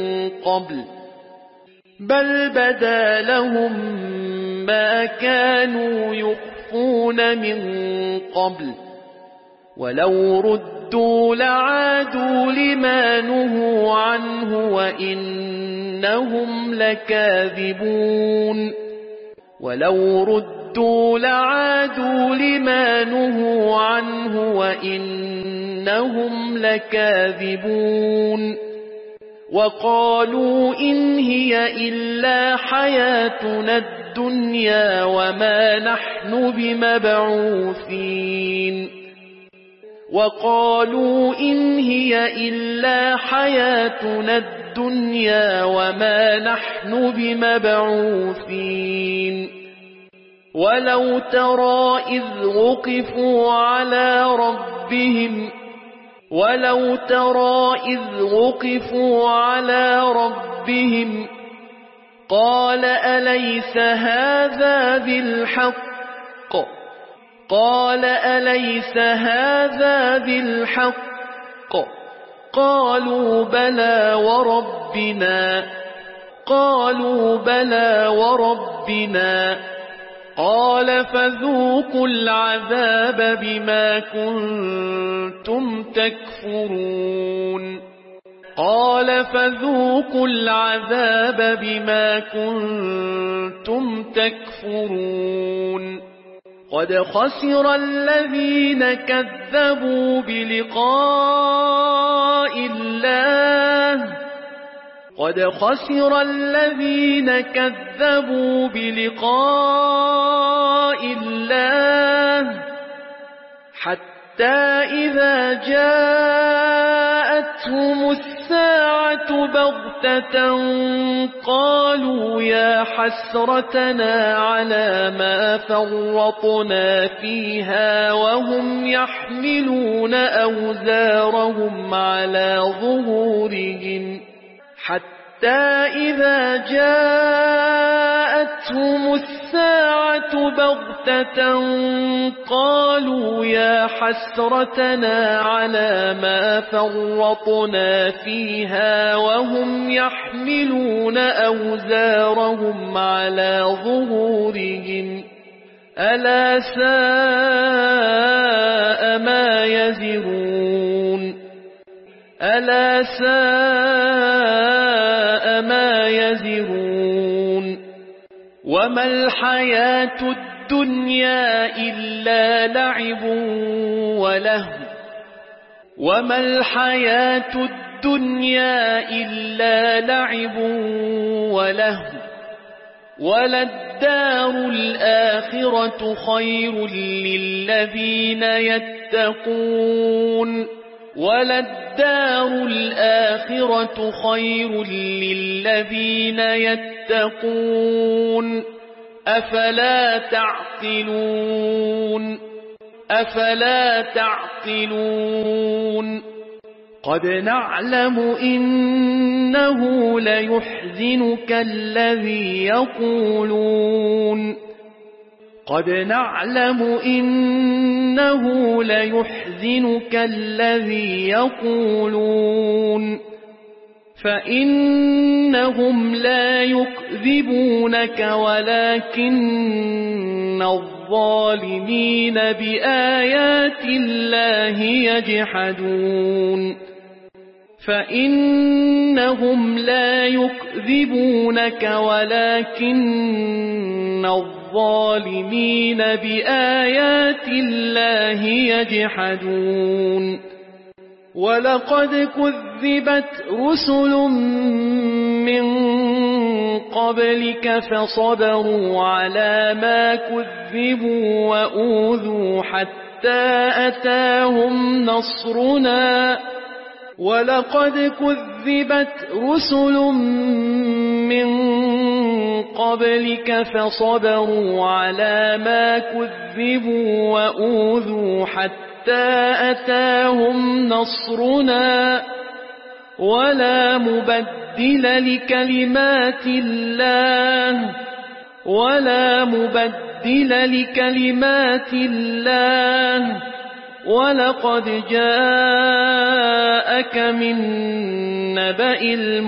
من قبل ولو ردوا لعادوا لما نهوا عنه وإنهم لكاذبون وقالوا إن هي إلا حياتنا الدنيا وما نحن بمبعوثين ولو ترى إذ وقفوا على ربهم قال أليس هذا بالحق قالوا بلى وربنا قال فذوقوا العذاب بما كنتم تكفرون قد خسر الذين كذبوا بلقاء الله حتى إذا جاءتهم الساعة بغتة قالوا يا حسرتنا على ما فرطنا فيها وهم يحملون أوزارهم على ظهورهم حتى إذا جاءتهم الساعة بغتة قالوا يا حسرتنا على ما فرطنا فيها وهم يحملون أوزارهم على ظهورهم ألا ساء ما يزرون وما الحياة الدنيا إلا لعب ولهو وللدار الآخرة الآخرة خير للذين يتقون وللدار الآخرة خير للذين يتقون أفلا تعقلون قد نعلم إنه ليحزنك الذي يقولون فإنهم لا يكذبونك ولكن الظالمين بآيات الله يجحدون ولقد كذبت رسل من قبلك فصبروا على ما كذبوا وأوذوا حتى أتاهم نصرنا ولا مبدل لكلمات الله ولقد جاءك من نبأ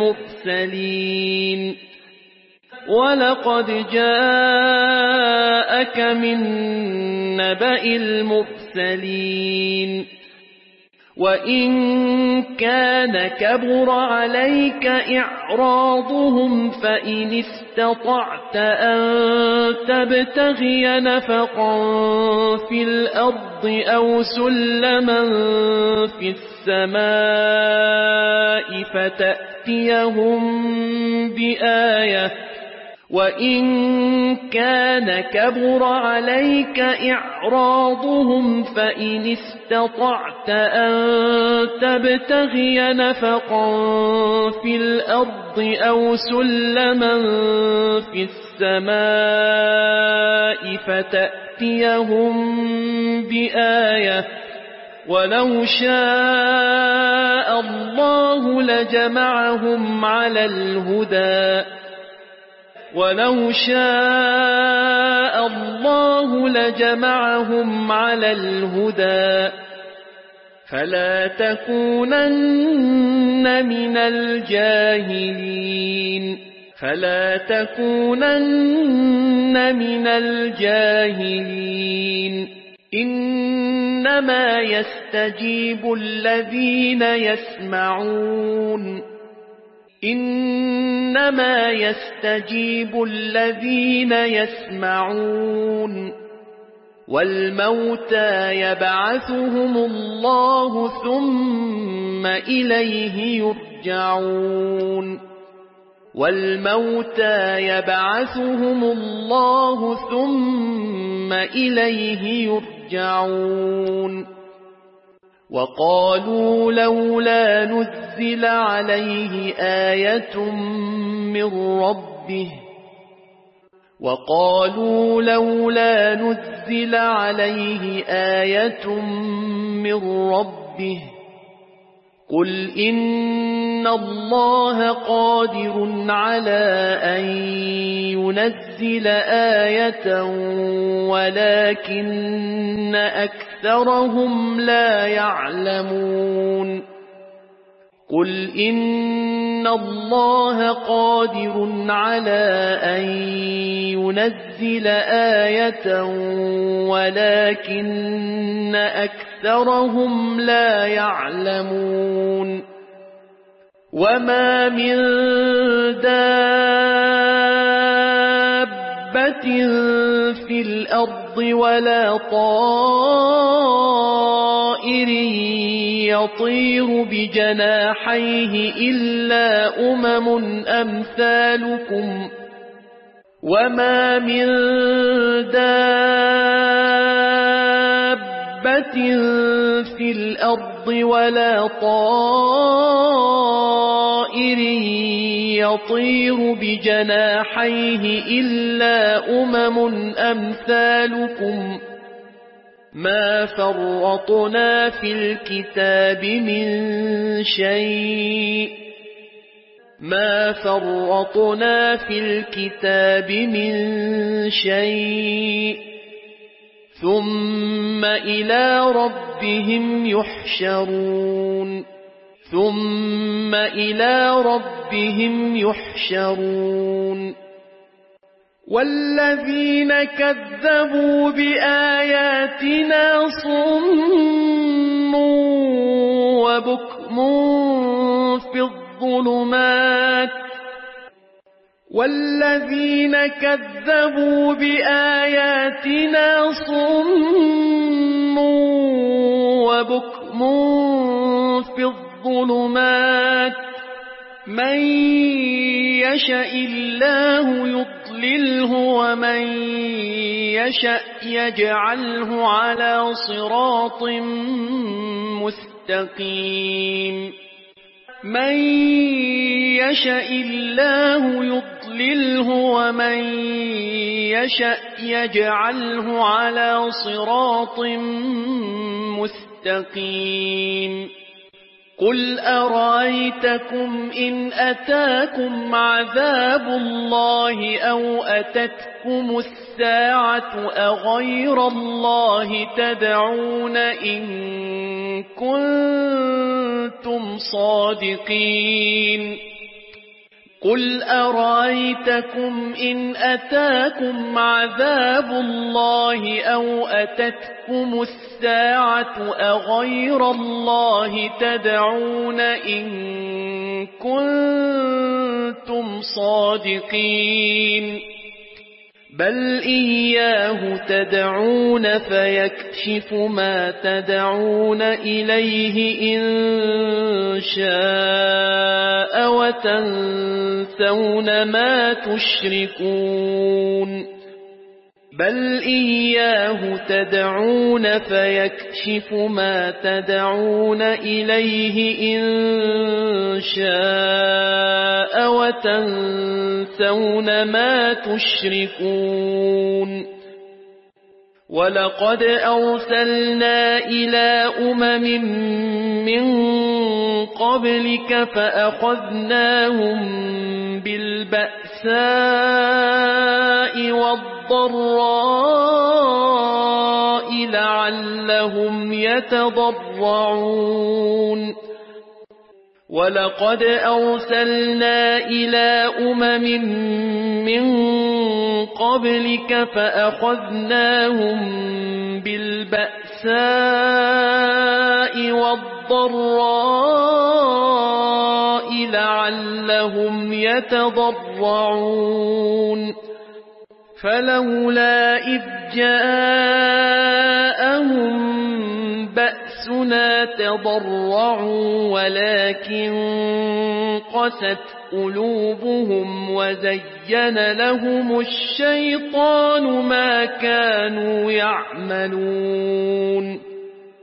المرسلين وإن كان كبر عليك إعراضهم فإن استطعت أن تبتغي نفقا في الأرض أو سلما في السماء فتأتيهم بآية ولو شاء الله لجمعهم على الهدى فلا تكونن من الجاهلين إنما يستجيب الذين يسمعون والموتى يبعثهم الله ثم إليه يرجعون وقالوا لولا نزل عليه آية من ربه قل إن الله قادر على أن ينزل آية ولكن أكثرهم لا يعلمون وما من دابة في الأرض ولا طائر يطير بجناحيه إلا أمم أمثالكم دابة في الأرض ولا طائر يطير بجناحيه إلا أمثالكم ما فرطنا في الكتاب من شيء ثم إلى ربهم يحشرون والذين كذبوا بآياتنا صم وبكم في الظلمات من يشاء الله يضلله ومن يشاء يجعله على صراط مستقيم قل أرأيتكم إن أتاكم عذاب الله أو أتتكم الساعة أغير الله تدعون إن كنتم صادقين قل أرأيتكم إن أتاكم عذاب الله أو أتتكم الساعة أغير الله تدعون إن كنتم صادقين بل إياه تدعون فيكشف ما تدعون إليه إن شاء وتنسون ما تشركون ولقد أرسلنا إلى من قبلك فأخذناهم بالبأساء والضراء لعلهم يتضرعون فلولا إذ جاءهم بأسنا تضرعوا ولكن قست قلوبهم وزين لهم الشيطان ما كانوا يعملون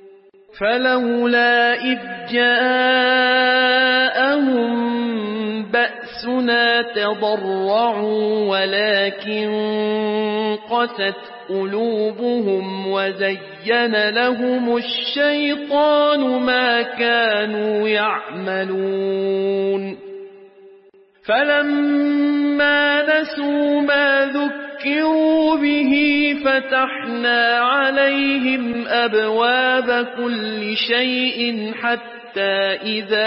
فلما نسوا ما ذكروا به فتحنا عليهم أبواب كل شيء حتى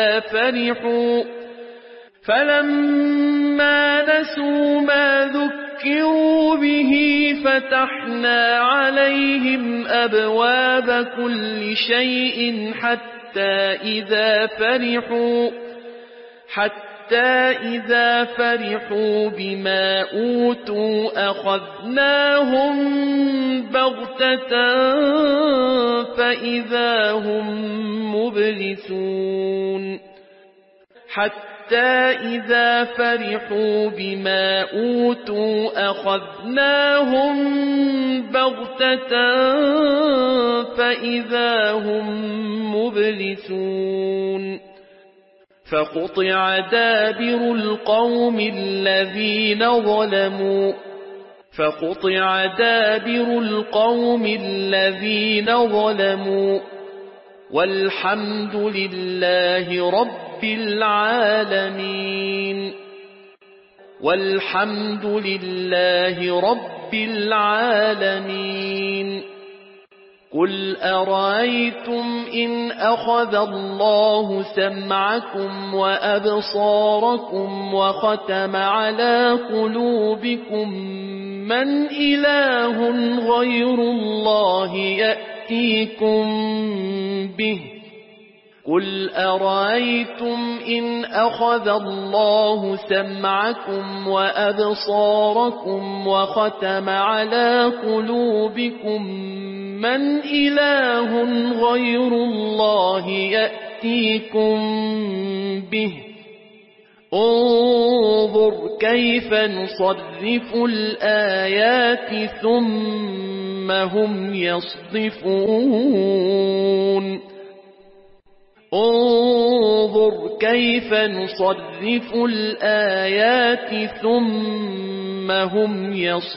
إذا فرحوا بما أوتوا أخذناهم بغتة فإذا هم مبلسون بغتة فإذا هم مبلسون فقطع دابر القوم الذين ظلموا والحمد لله رب العالمين. قل أرأيتم إن أخذ الله سمعكم وأبصاركم وختم على قلوبكم من إله غير الله يأتيكم به قل أرأيتم إن أخذ الله سمعكم وأبصاركم وختم على قلوبكم من إله غير الله يأتيكم به انظر كيف نصرف الآيات ثم هم يصدفون انظر كيف نصرف الآيات ثم هم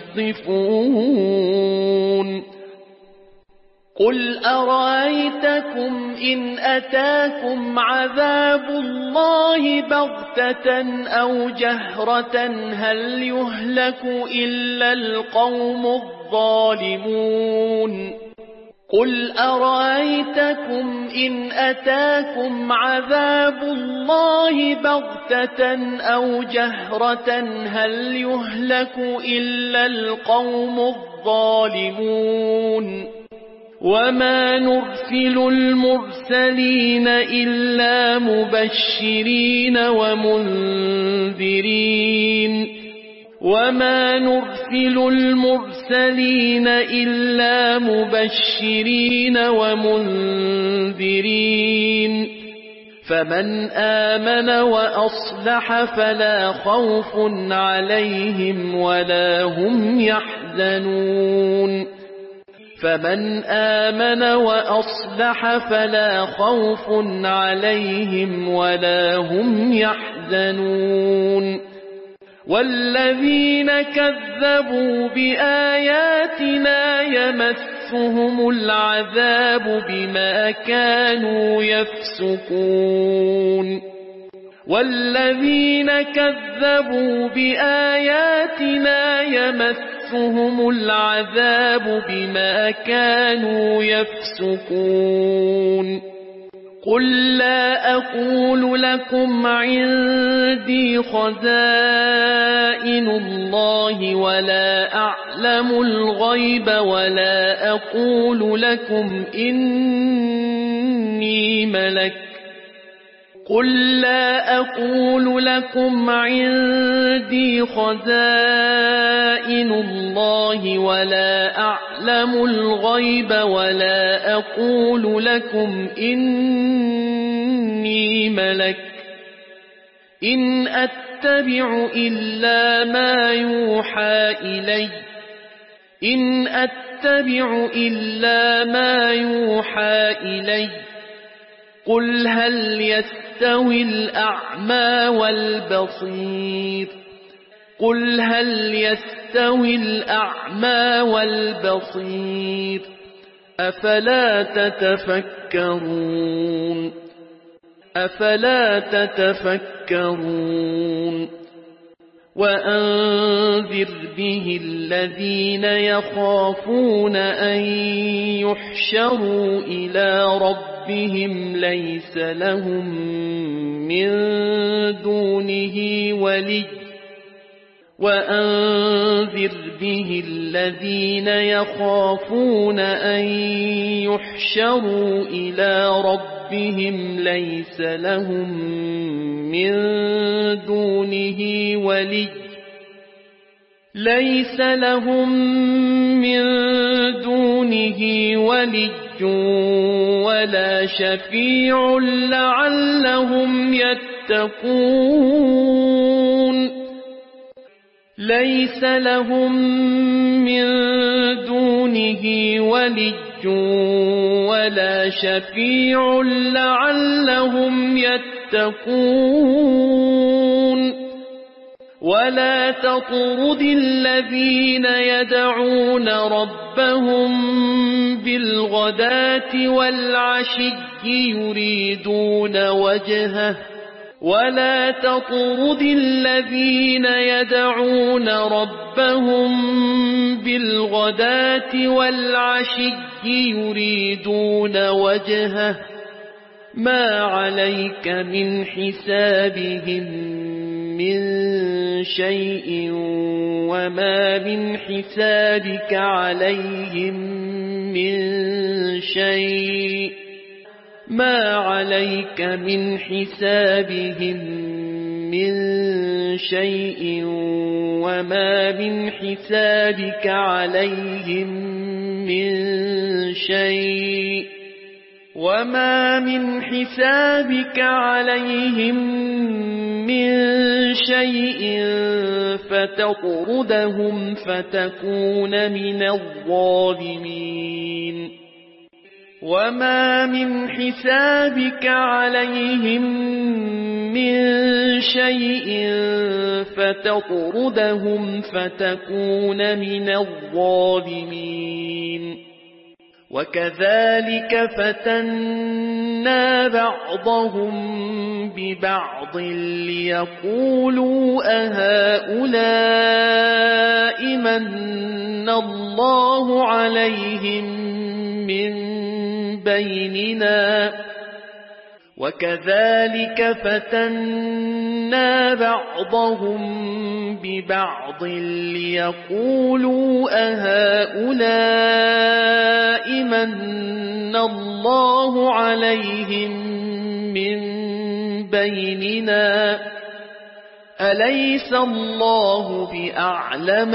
يصدفون قل أرأيتكم إن أتاكم عذاب الله بغتة أو جهرة هل يهلك إلا القوم الظالمون قل أرأيتكم إن أتاكم عذاب الله بغتة أو جهرة هل يهلك إلا القوم الظالمون وما نرسل المرسلين إلا مبشرين ومنذرين فمن آمن وأصلح فلا خوف عليهم ولا هم يحزنون والذين كذبوا بآياتنا يمسهم العذاب بما كانوا يفسقون قل لا أقول لكم عندي خزائن الله ولا أعلم الغيب ولا أقول لكم إني ملك إن أتبع إلا ما يوحى إلي قل هل يستوي الأعمى والبصير أفلا تتفكرون وأنذر به الذين يخافون أن يحشروا إلى ربهم ليس لهم من دونه ولي ولا شفيع لعلهم يتقون ليس لهم من دونه دونه ولي ولا شفيع لعلهم يتقون ولا تطرد الذين يدعون ربهم بالغداة والعشي يريدون وجهه ولا تطرد الذين يدعون ربهم بالغداة والعشي يريدون وجهه ما عليك من حسابهم من شيء وما من حسابك عليهم من شيء ما عليك من حسابهم من شيء وما من حسابك عليهم من شيء وما من حسابك عليهم من شيء فتطردهم فتكون من الظالمين وما من حسابك عليهم من شيء فتطردهم فتكون من الظالمين وكذلك فتنا بعضهم ببعض ليقولوا أهؤلاء من الله عليهم من بيننا وكذلك فتنا بعضهم ببعض ليقولوا أهؤلاء من الله عليهم من بيننا أليس الله بأعلم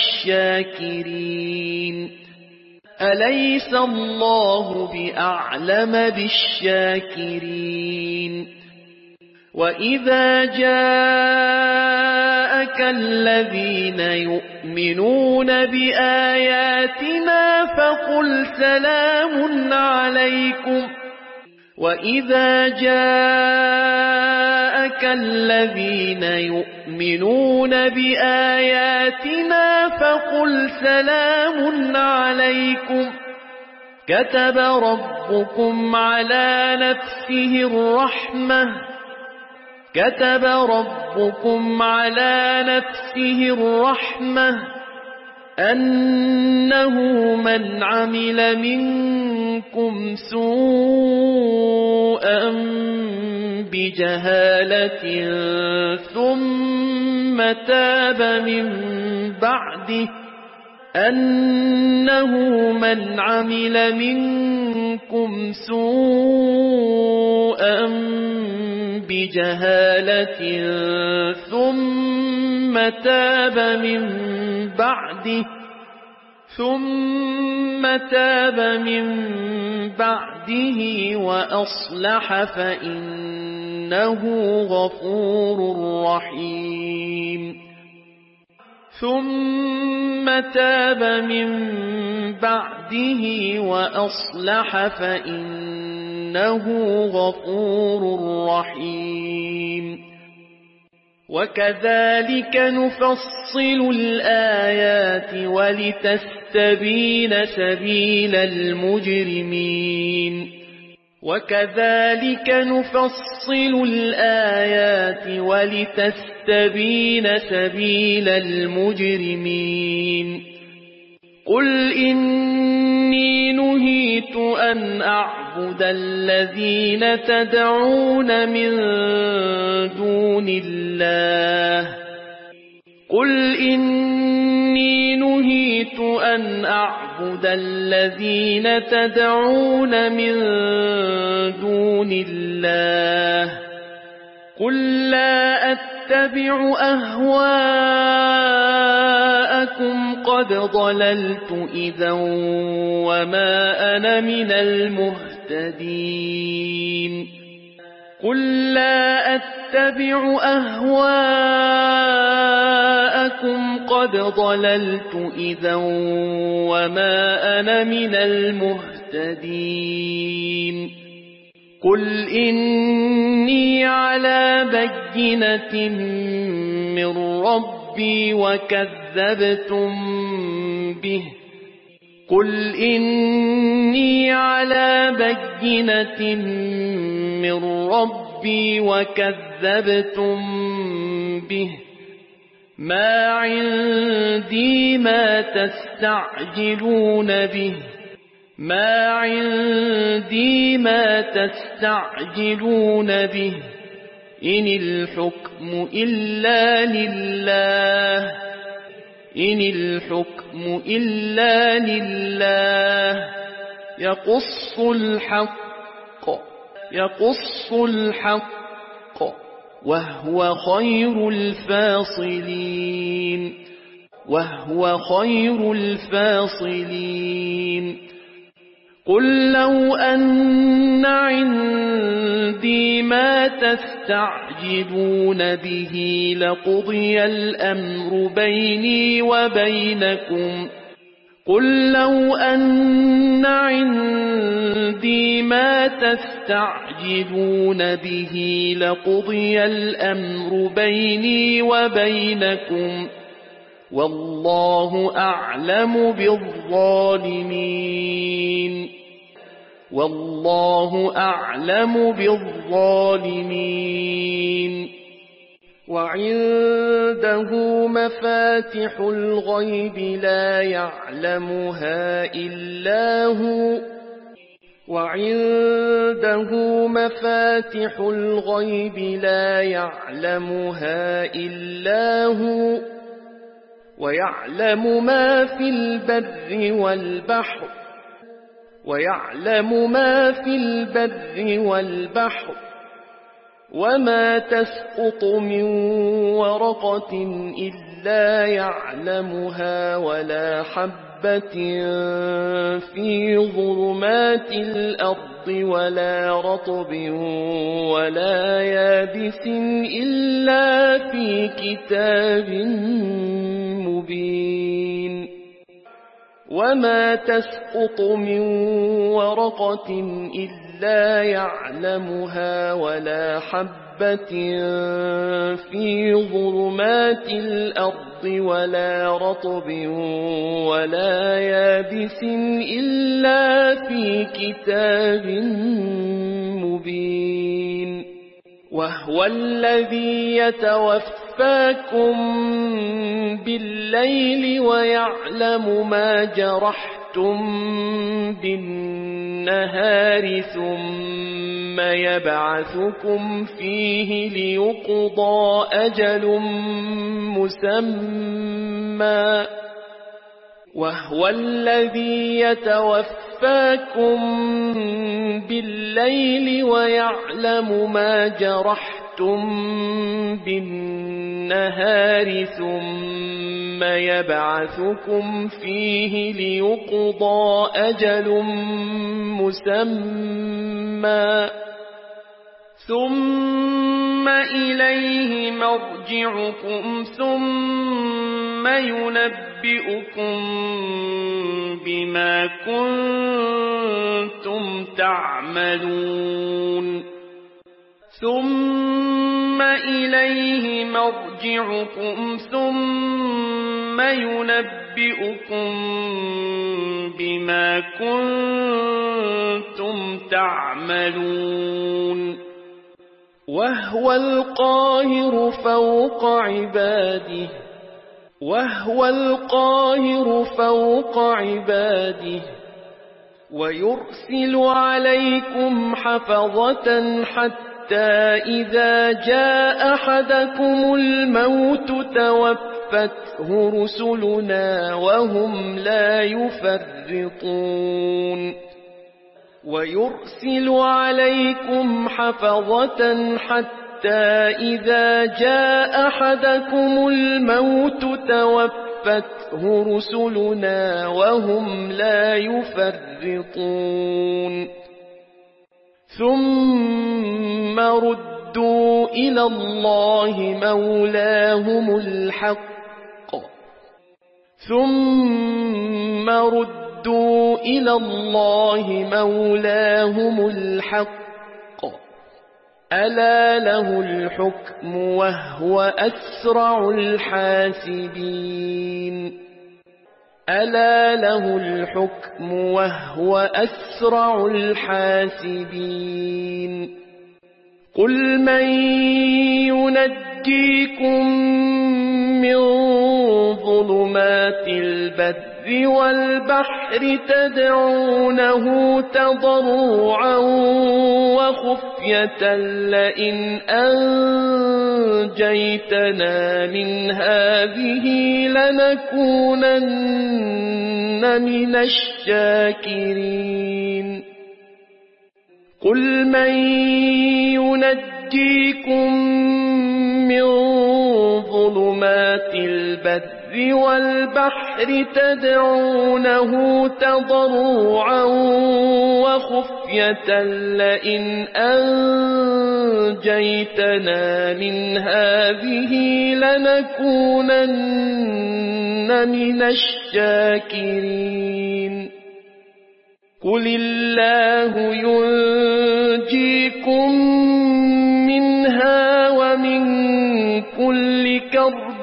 بالشاكرين أليس الله بأعلم بالشاكرين وإذا جاءك الذين يؤمنون بآياتنا فقل سلام عليكم وإذا جاءك الذين يؤمنون بآياتنا فقل سلام عليكم كتب ربكم على نفسه الرحمة كتب ربكم على نفسه الرحمة أنه من عمل منكم سوءا بجهالة ثم تاب من بعده أنه من عمل منكم سوءا بجهالة ثم تاب من بعده وأصلح فإنه غفور رحيم ثم تاب من بعده وأصلح فإنه غفور رحيم وكذلك نفصل الآيات ولتستبين سبيل المجرمين وكذلك نفصل الآيات ولتستبين سبيل المجرمين قل إني نهيت أن أعبد الذين تدعون من دون الله قل إني نهيت أن أعبد الذين تدعون من دون الله قل لا أتبع أهواءكم قد ضللت إذا وما أنا من المهتدين قل لا أتبع أهواءكم قد ضللت إذا وما أنا من المهتدين قل إني على بينة من ربي وكذبتم به قل إني على بينة من ربي وكذبتم به ما عندي ما تستعجلون به ما عندي ما تستعجلون به إن الحكم إلا لله إن الحكم إلا لله يقص الحق وهو خير الفاصلين قل لو أن عندي ما تستعجلون به لقضي الأمر بيني وبينكم قل لو أن عندي ما تستعجلون به لقضي الأمر بيني وبينكم والله أعلم بالظالمين وعنده مفاتح الغيب لا يعلمها إلا هو ويعلم ما في البر والبحر وما تسقط من ورقة إلا يعلمها ولا حبة في ظلمات الأرض ولا رطب ولا يابس إلا في كتاب مبين وما تسقط من ورقة إلا يعلمها ولا حبة في ظلمات الأرض ولا رطب ولا يابس إلا في كتاب مبين وهو الذي يتوفاكم بالليل ويعلم ما جرحتم بالنهار ثم يبعثكم فيه ليقضى أجل مسمى وهو الذي يتوفاكم بالليل ويعلم ما جرحتم بالنهار ثم يبعثكم فيه ليقضى أجل مسمى ثم إليه مرجعكم ثم ينبئكم بما كنتم تعملون ثم إليه مرجعكم ثم ينبئكم بما كنتم تعملون وهو القاهر فوق عباده ويرسل عليكم حفظة حتى إذا جاء أحدكم الموت توفته رسلنا وهم لا يفرطون ويرسل عليكم حفظة حتى إذا جاء أحدكم الموت توفته رسلنا وهم لا يفرطون ثم ردوا إلى الله مولاهم الحق ثم ردوا إلى الله مولاهم الحق ألا له الحكم وهو أسرع الحاسبين ألا له الحكم وهو أسرع الحاسبين قل من ينجيكم من ظلمات البر والبحر تدعونه تضرعا وخفية لئن أنجيتنا من هذه لنكونن من الشاكرين قل من ينجيكم من ظلمات البر والبحر تدعونه تضرعا وخفية لئن أنجيتنا من هذه لنكونن من الشاكرين قل الله ينجيكم منها ومن كل كرب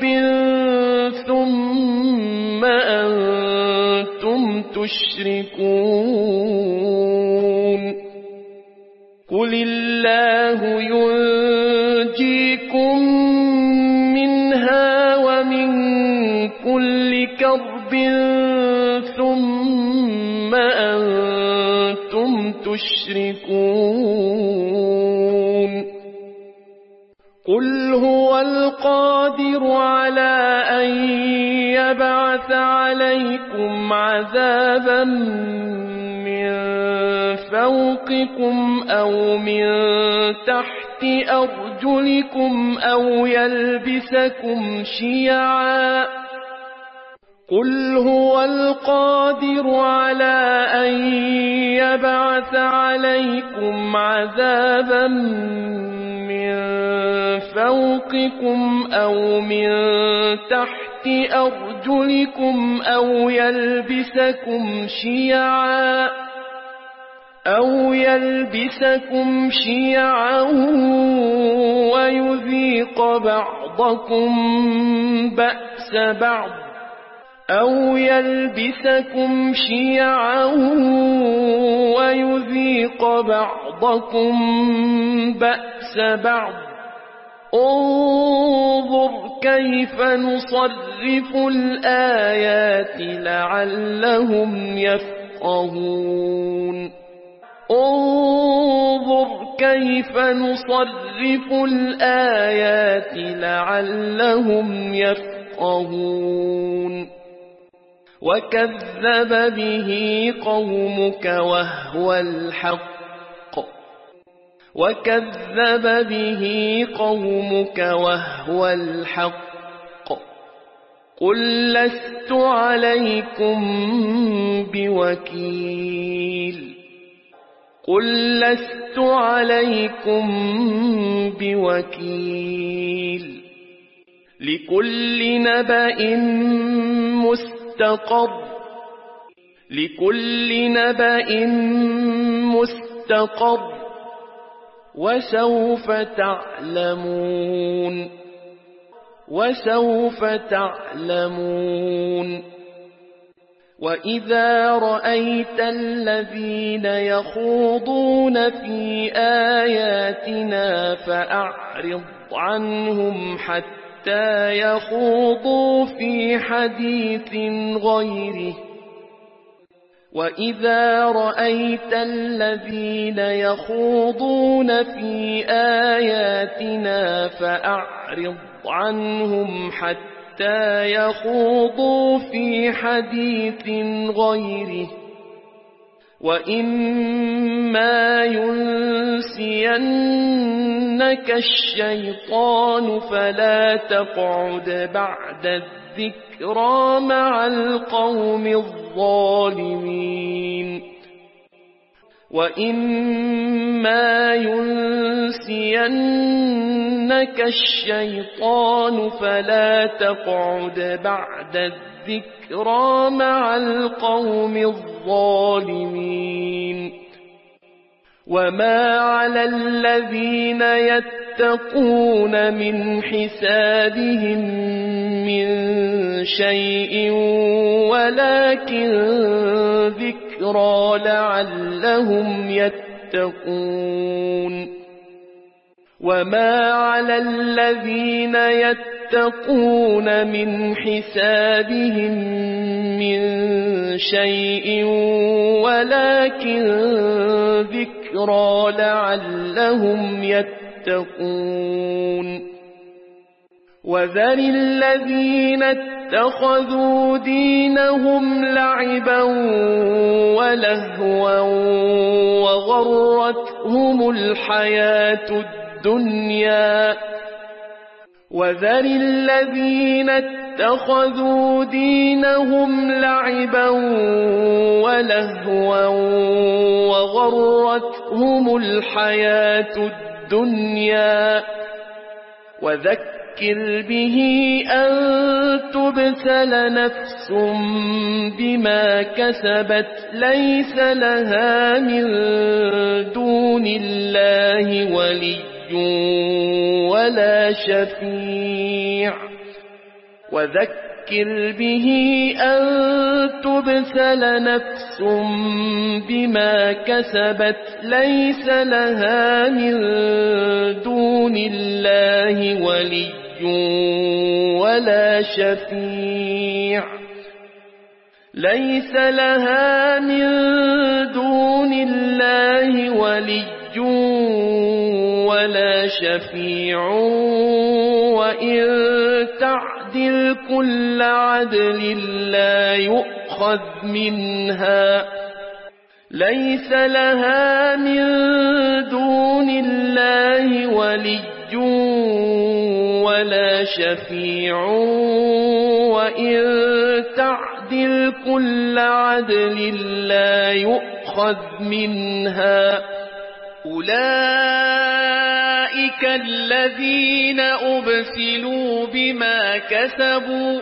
ثم أنتم تشركون قل الله ينجيكم منها ومن كل كرب ثم أنتم تشركون قل هو القادر على أن يبعث عليكم عذابا من فوقكم أو من تحت أرجلكم أو يلبسكم شيعا قل هو القادر على أن يبعث عليكم عذابا من فوقكم أو من تحت أرجلكم أو يلبسكم شيعا ويذيق بعضكم بأس بعض انظر كيف نصرف الآيات لعلهم يفقهون انظر كيف نصرف الآيات لعلهم يفقهون وكذب به قومك وهو الحق قل لست عليكم بوكيل لكل نبأ مستقر وسوف تعلمون وإذا رأيت الذين يخوضون في آياتنا فأعرض عنهم حتى يخوضوا في حديث غيره وإذا رأيت الذين يخوضون في آياتنا فأعرض عنهم حتى يخوضوا في حديث غيره وإما ينسينك الشيطان فلا تقعد بعد الذكرى مع القوم الظالمين وإما ينسينك الشيطان فلا تقعد بعد الذكرى الذكرى مع القوم الظالمين وما على الذين يتقون من حسابهم من شيء ولكن ذكرى لعلهم يتقون وما على الذين يتقون من حسابهم من شيء ولكن ذكرى لعلهم يتقون وذر الذين اتخذوا دينهم لعبا ولهوا وغرتهم الحياة الدنيا وذر الذين اتخذوا دينهم لعبا ولهوا وغرتهم الحياة الدنيا وذكر به أن تبتل نفس بما كسبت ليس لها من دون الله ولي ولا شفيع وذكر به أن تبتل نفس بما كسبت ليس لها من دون الله ولي ولا شفيع ليس لها من دون الله ولي ولا شفيع وإن تعدل كل عدل لا يؤخذ منها ليس لها من دون الله ولي ولا شفيع وإن تعدل كل عدل لا يؤخذ منها أولئك الذين أبسلوا بما كسبوا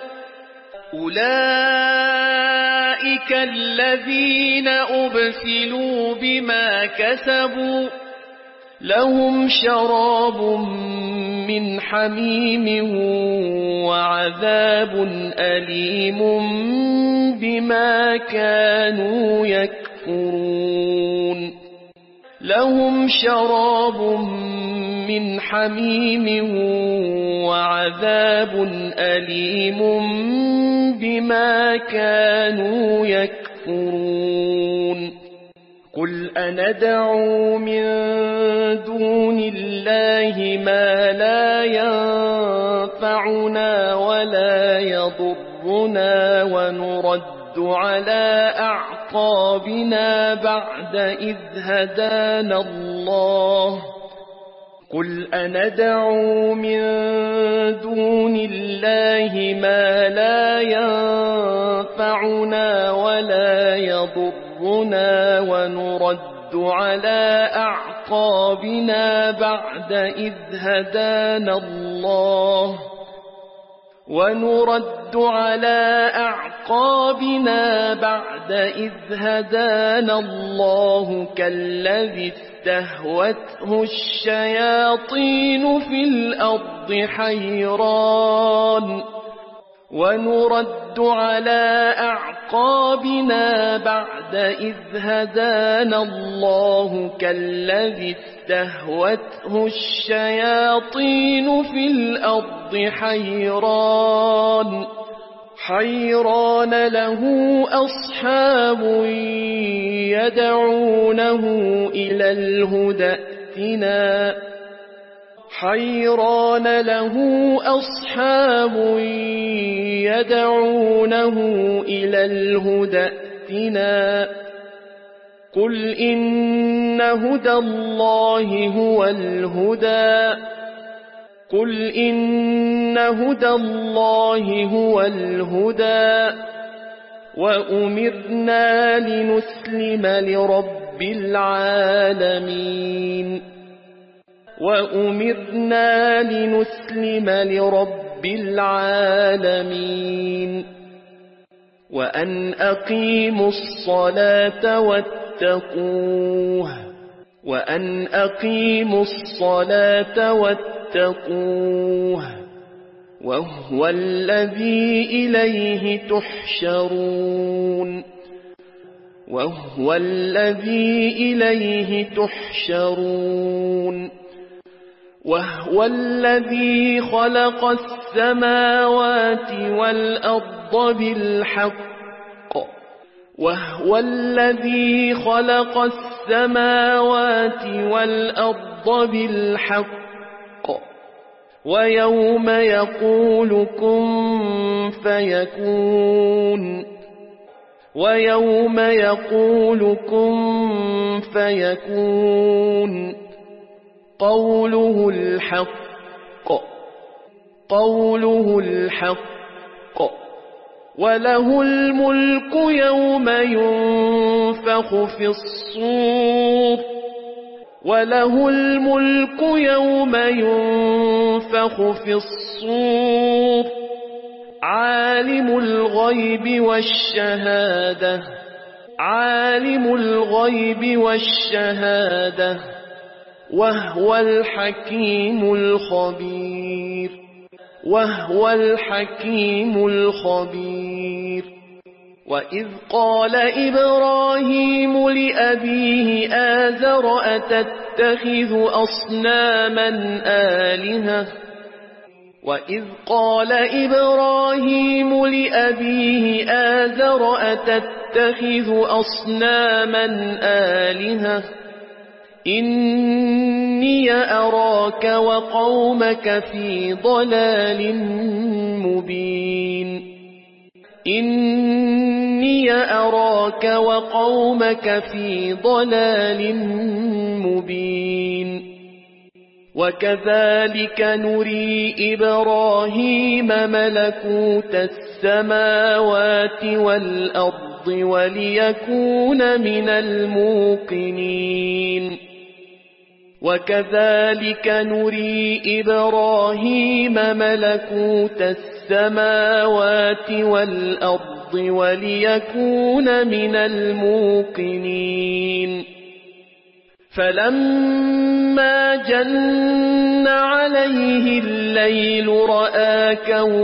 أولئك الذين أبسلوا بما كسبوا لهم شراب من حميم وعذاب أليم بما كانوا يكفرون لهم شراب من حميم وعذاب أليم بما كانوا يكفرون قل أندعو من دون الله ما لا ينفعنا ولا يضرنا ونرد على أعقابنا بعد إذ هدانا الله قل أندعو من دون الله ما لا ينفعنا ولا يضرنا ونرد على أعقابنا بعد إذ هدانا الله ونرد على أعقابنا بعد إذ هدانا الله كالذي استهوته الشياطين في الأرض حيران ونرد على أعقابنا بعد إذ هدانا الله كالذي استهوته الشياطين في الأرض حيران له أصحاب يدعونه إلى الهدى ائتنا حيران له أصحاب يدعونه إلى الهدى ائتنا قل إن هدى الله هو الهدى قل إن هدى الله هو الهدى وأمرنا لنسلم لرب العالمين وأمرنا لنسلم لرب العالمين وأن أقيموا الصلاة واتقوه وأن أقيموا الصلاة واتقوه وهو الذي إليه تحشرون وهو الذي إليه تحشرون وهو الذي خلق السماوات والأرض بالحق وهو الذي خلق السماوات والأرض بالحق ويوم يقول كن فيكون ويوم يقول كن فيكون قوله الحق وله الملك يوم ينفخ في الصور وله الملك يوم ينفخ في الصور عالم الغيب والشهادة وهو الحكيم الخبير وإذ قال إبراهيم لأبيه آزر أتتخذ أصناما آلهة وإذ قال إبراهيم لأبيه آزر أتتخذ أصناما آلهة إني أراك وقومك في ضلال مبين إني أراك وقومك في ضلال مبين وكذلك نري إبراهيم ملكوت السماوات والأرض وليكون من الموقنين وكذلك نري إبراهيم ملكوت السماوات والأرض وليكون من الموقنين فلما جن عليه الليل رأى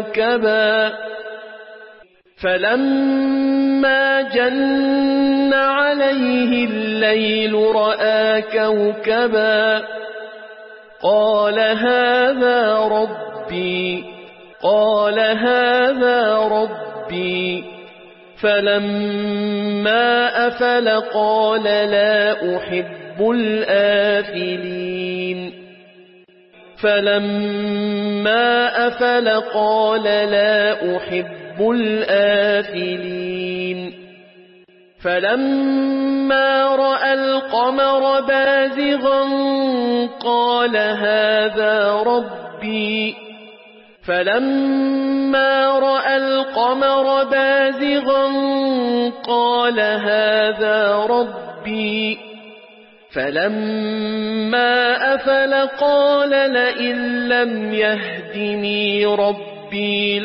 كوكبا قال هذا ربي فلما أفل قال لا أحب الآفلين فلما رأى القمر بازغا قال هذا ربي فلما أفل قال لئن لم يهدني ربي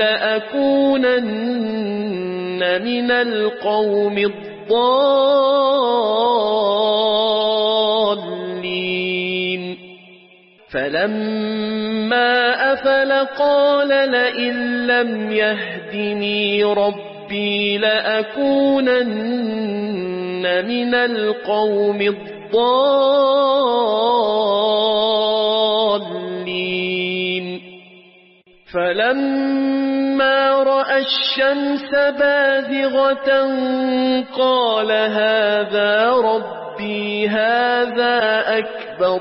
لأكونن من القوم الضالين فلما أفل قال لئن لم يهدني ربي لأكونن من القوم الضالين فلما رأى الشمس بازغة قال هذا ربي هذا أكبر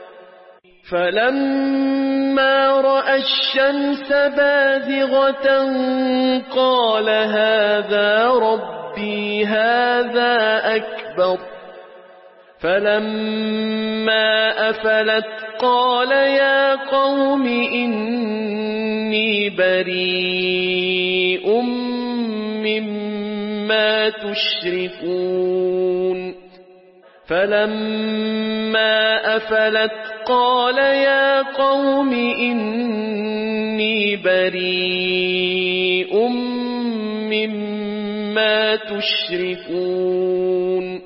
فلما رأى الشمس بازغة قال هذا ربي هذا أكبر فلما أفلت قال يا قوم إني بريء مما تشركون فلما أفلت قال يا قوم إني بريء مما ما تشركون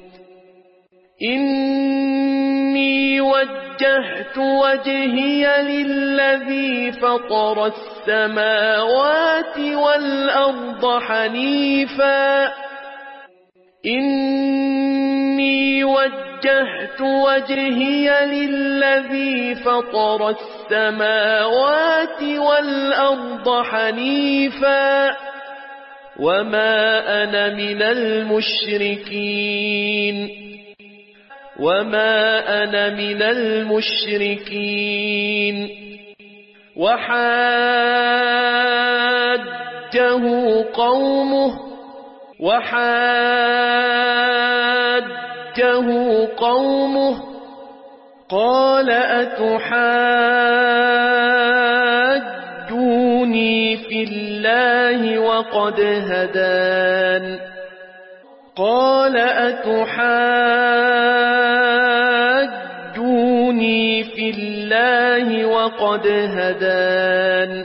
إني وجهت وجهي للذي فطر السماوات والأرض حنيفا إني وجهت وجهي للذي فطر السماوات والأرض حنيفا وما أنا من المشركين وحاجه قومه قال أتحاجوني في الله وقد هدان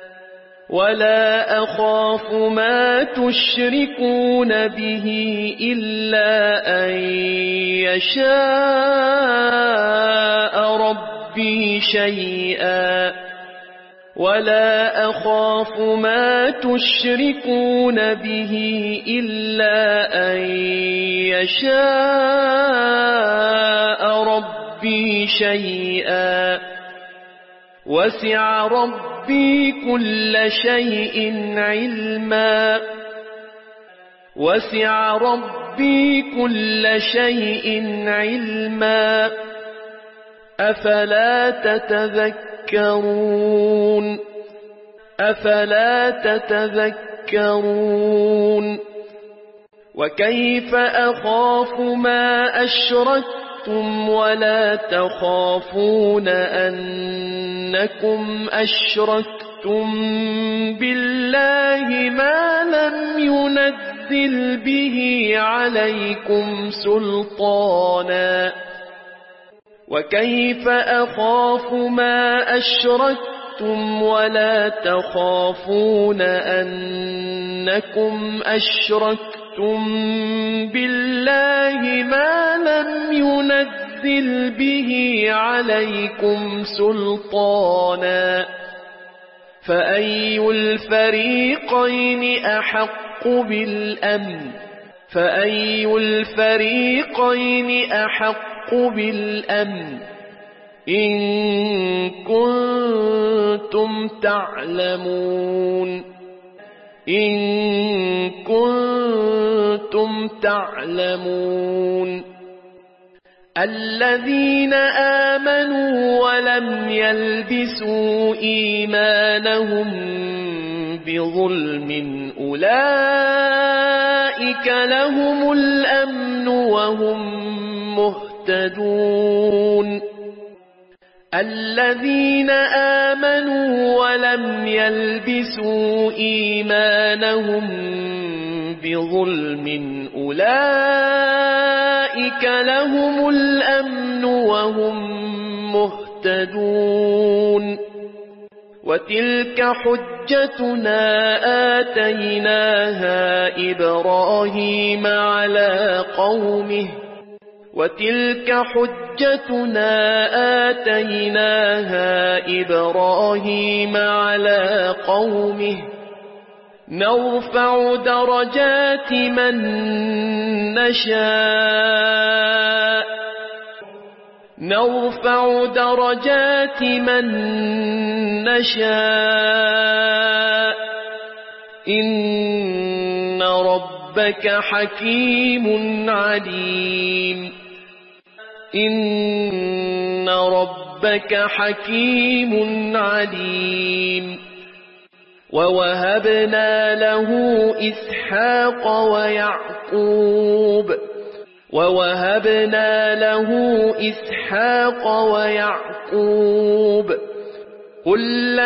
ولا أخاف ما تشركون به إلا أن يشاء ربي شيئا وسع ربي كل شيء علما أفلا تتذكرون وكيف أخاف ما أشركتم ولا تخافون أنكم أشركتم بالله ما لم ينزل به عليكم سلطانا وكيف أخاف ما أشركتم ولا تخافون أنكم أشركتم بالله ما لم ينزل به عليكم سلطانا فأي الفريقين أحق بالأمن إن كنتم تعلمون الذين آمنوا ولم يلبسوا إيمانهم بظلم أولئك لهم الأمن وهم مهتدون الذين آمنوا ولم يلبسوا إيمانهم بظلم أولئك لهم الأمن وهم مهتدون وتلك حجتنا آتيناها إبراهيم على قومه نرفع درجات من نشاء إن ربك حكيم عليم ووهبنا له إسحاق ويعقوب كلا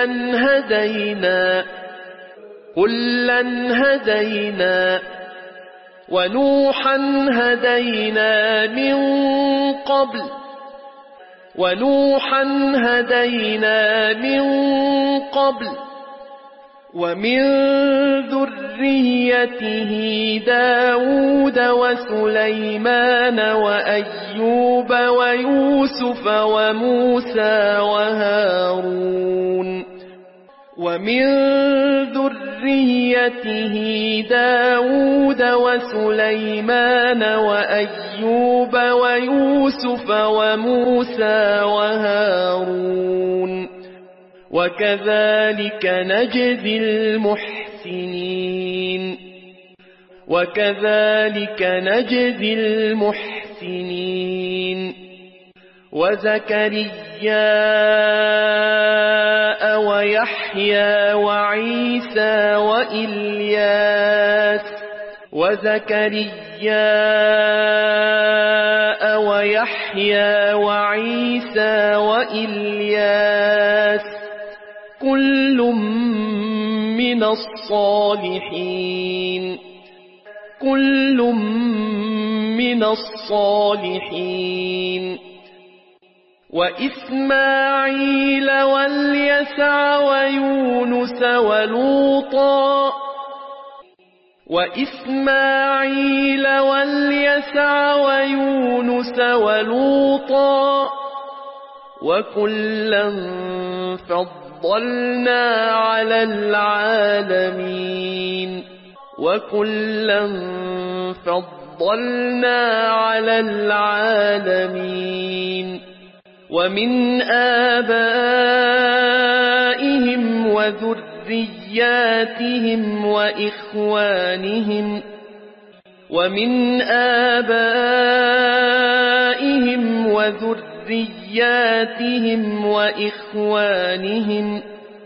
هدينا ونوحا هدينا من قبل ومن ذريته ذريته داود وسليمان وأيوب ويوسف وموسى وهارون ومن ذريته داود وسليمان وأيوب ويوسف وموسى وهارون وكذلك نجزي المحسنين وزكريا ويحيى وعيسى وإلياس كل من الصالحين وإسماعيل واليسع ويونس ولوطا وكلا فضلنا على العالمين ومن آبائهم وذرياتهم وإخوانهم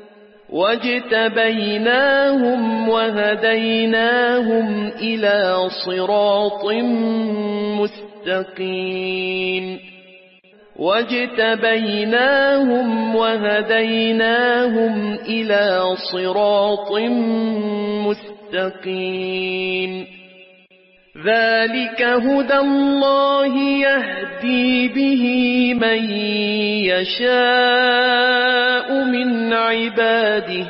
واجتبيناهم وهديناهم إلى صراط مستقيم ذلك هدى الله يهدي به من يشاء من عباده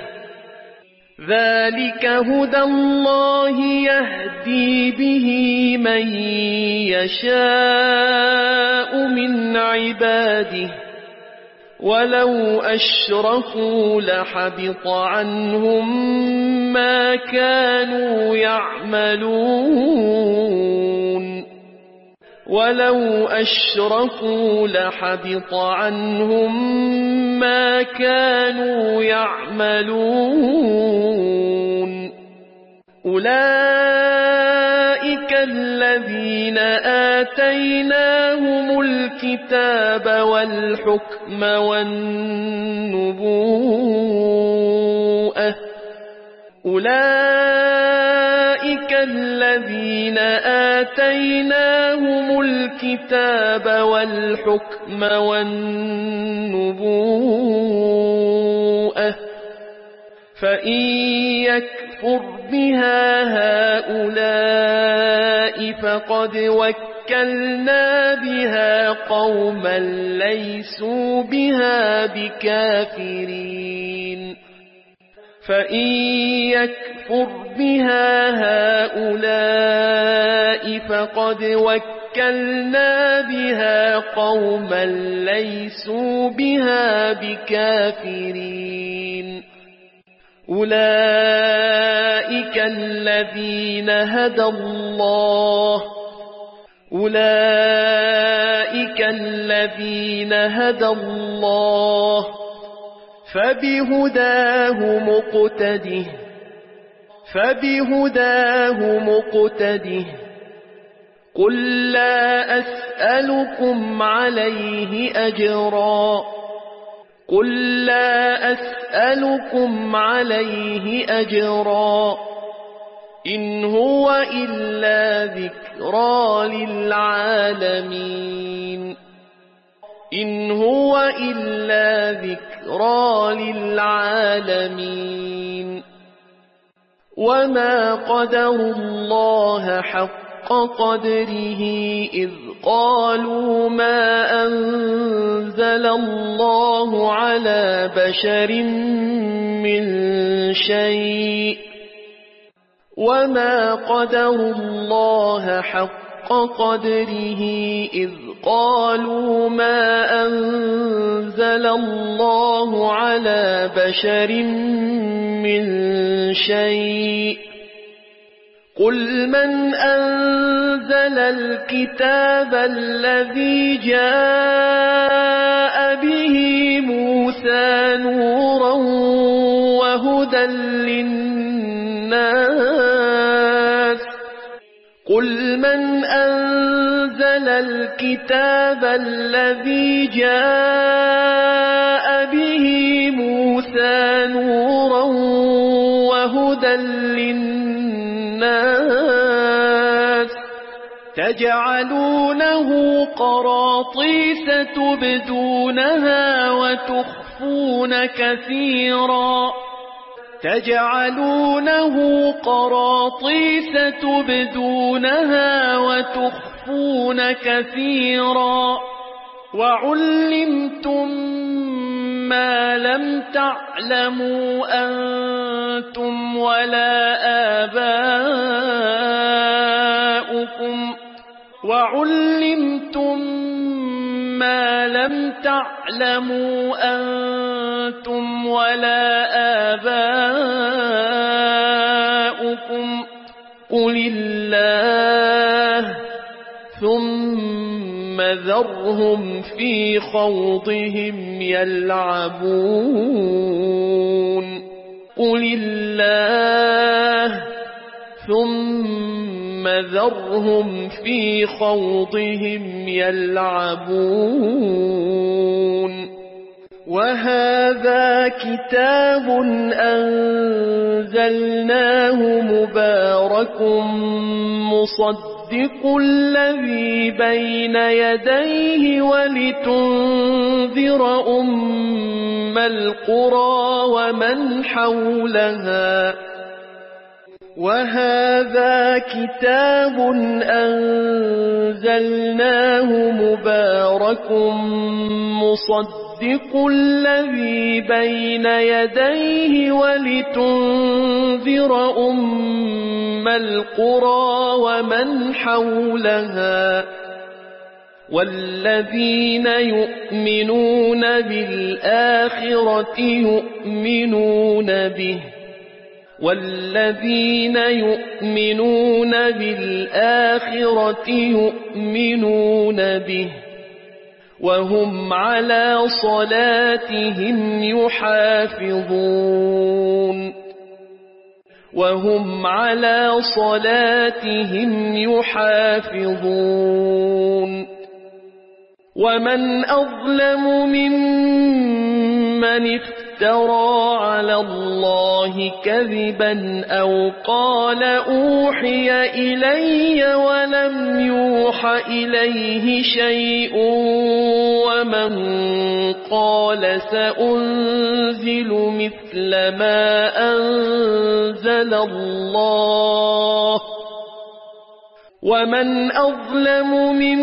ولو أشركوا لحبط عنهم ما كانوا يعملون أولئك الذين آتيناهم الكتاب والحكم والنبوءة فإن يكفر بها هؤلاء فقد وكلنا بها قوما ليسوا بها بكافرين أولئك الذين هدى الله فبهداه مقتده قل لا أسألكم عليه أجرا إن هو إلا ذكرى للعالمين وما قدروا الله حق قدره إذ قالوا ما أنزل الله على بشر من شيء وما قدروا الله حق قدره إذ قالوا ما أنزل الله على بشر من شيء قل من أنزل الكتاب الذي جاء به موسى نورا وهدى للناس قل من أنزل الكتاب الذي جاء به موسى نورا وهدى للناس تجعلونه قراطيس تبدونها وتخفون كثيرا وعلمتم ما لم تعلموا أنتم ولا آباؤكم قل الله ثم ذرهم في خوضهم يلعبون وهذا كتاب أنزلناه مبارك مصدق الذي بين يديه ولتنذر أم القرى ومن حولها والذين يؤمنون بالآخرة يؤمنون به وهم على صلاتهم يحافظون ومن أظلم ممن افترى على الله كذبا أو قال أوحي إلي ولم يوح إليه شيء ومن قال سأنزل مثل ما أنزل الله ومن أظلم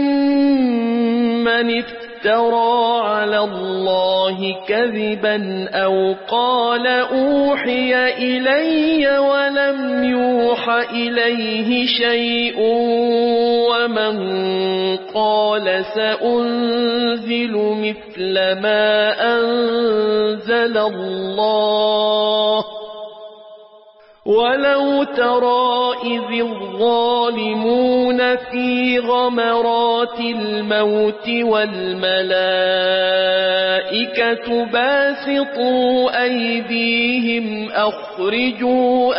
ممن افترى على الله كذبا أو قال أوحي إلي ولم يوح إليه شيء ومن قال سأنزل مثل ما أنزل الله ولو ترى إذ الظالمون في غمرات الموت والملائكة باسطوا أيديهم أخرجوا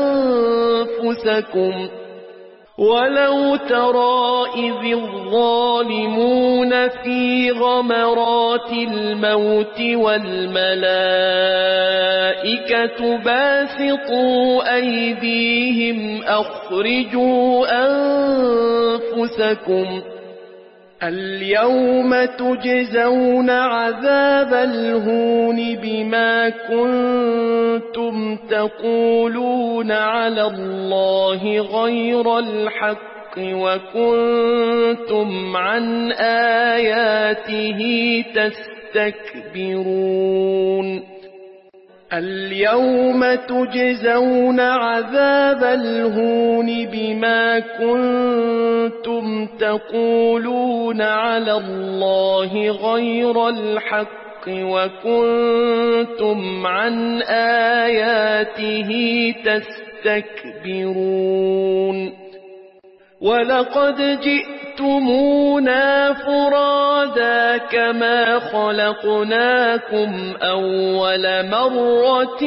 أنفسكم ولو ترى إذ الظالمون في غمرات الموت والملائكة باسطوا أيديهم أخرجوا أنفسكم اليوم تجزون عذاب الهون بما كنتم تقولون على الله غير الحق وكنتم عن آياته تستكبرون اليوم تجزون عذاب الهون بما كنتم تقولون على الله غير الحق وكنتم عن آياته تستكبرون ولقد جئتمونا فرادا كما خلقناكم أول مرة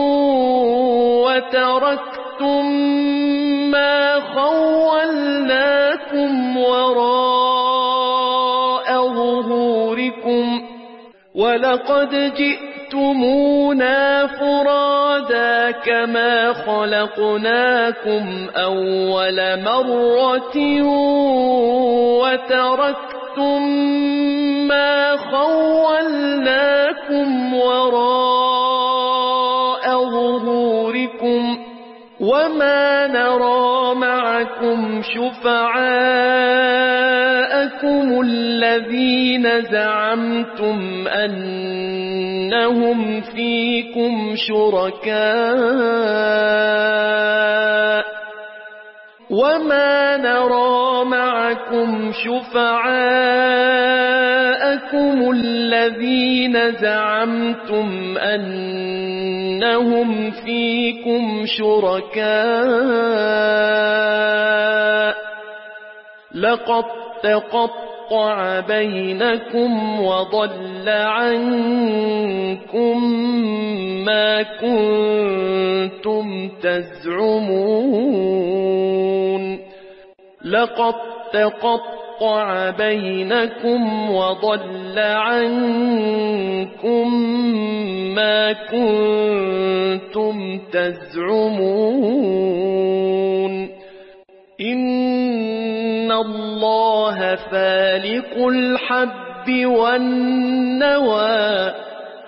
وتركتم ما خولناكم وراء ظهوركم ولقد جئتمونا فرادا كما خلقناكم أول مرة وتركتم ما خولناكم وراء ظهوركم وما نرى معكم شفعاءكم الذين زعمتم أنهم فيكم شركاء وما نرى معكم شفعاءكم الذين زعمتم أنهم فيكم شركاء لقد تقطع بينكم وضل عنكم ما كنتم تزعمون لقد تقطع بينكم وضل عنكم ما كنتم تزعمون إن الله فالق الحب والنوى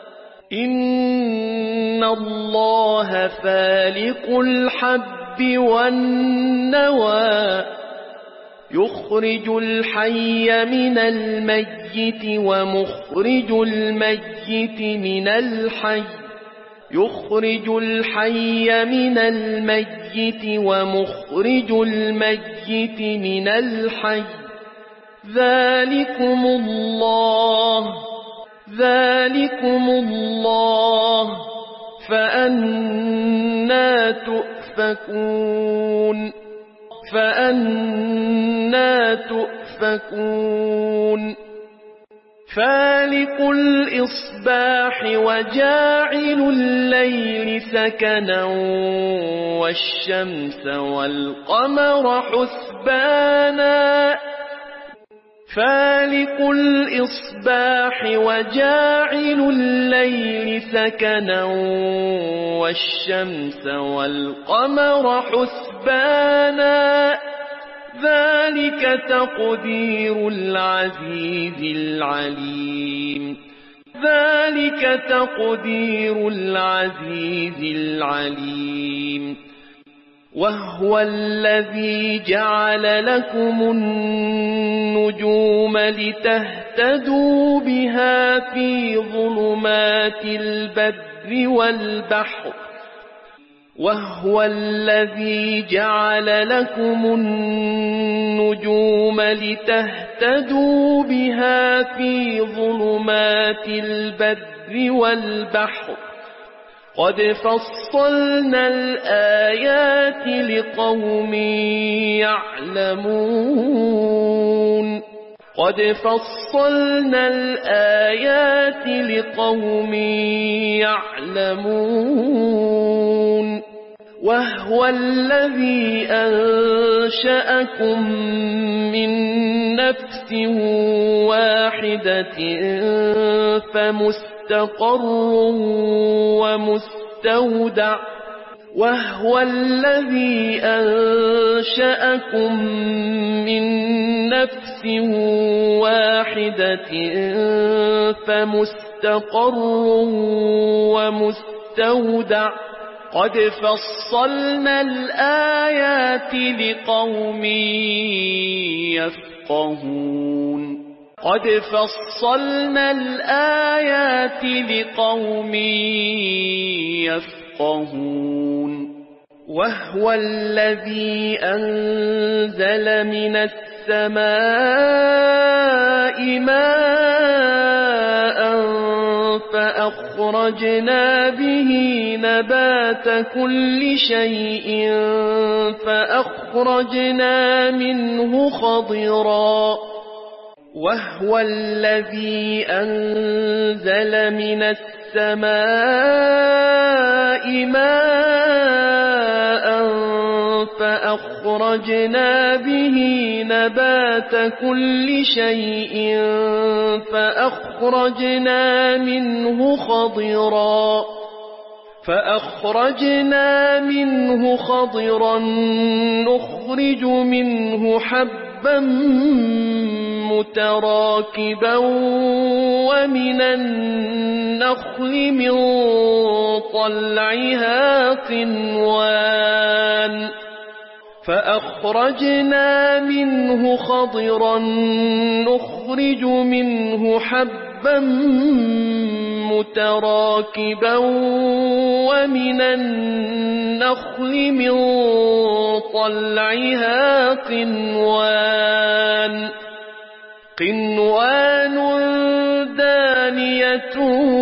إن الله فالق الحب والنوى يخرج الحي من الميت ومخرج الميت من الحي يخرج الحي من الميت ومخرج الميت من الحي ذلكم الله فأنى تؤفكون فالق الإصباح وجاعل الليل سكنا والشمس والقمر حسبانا فالق الإصباح وجاعل الليل سكنا والشمس والقمر حسبانا ذلك تقدير العزيز العليم وهو الذي جعل لكم النجوم لتهتدوا بها في ظلمات البر والبحر وهو الذي جعل لكم النجوم لتهتدوا بها في ظلمات البر والبحر قد فصلنا الآيات لقوم يعلمون وهو الذي أنشأكم من نفس واحدة فمستقر ومستودع وهو الذي أنشأكم من نفس واحدة فمستقر ومستودع قد فصلنا الآيات لقوم يفقهون قد فصلنا الآيات لقوم يفقهون وهو الذي أنزل من السماء ماء فأخرجنا به نبات كل شيء فأخرجنا منه خضرا وهو الذي أنزل من السماء ماء فأخرجنا به نبات كل شيء فأخرجنا منه خضرا نخرج منه حبا متراكبا ومن النخل من طلعها قنوان فأخرجنا منه خضرا نخرج منه حبا متراكبا ومن النخل من طلعها قنوان دانية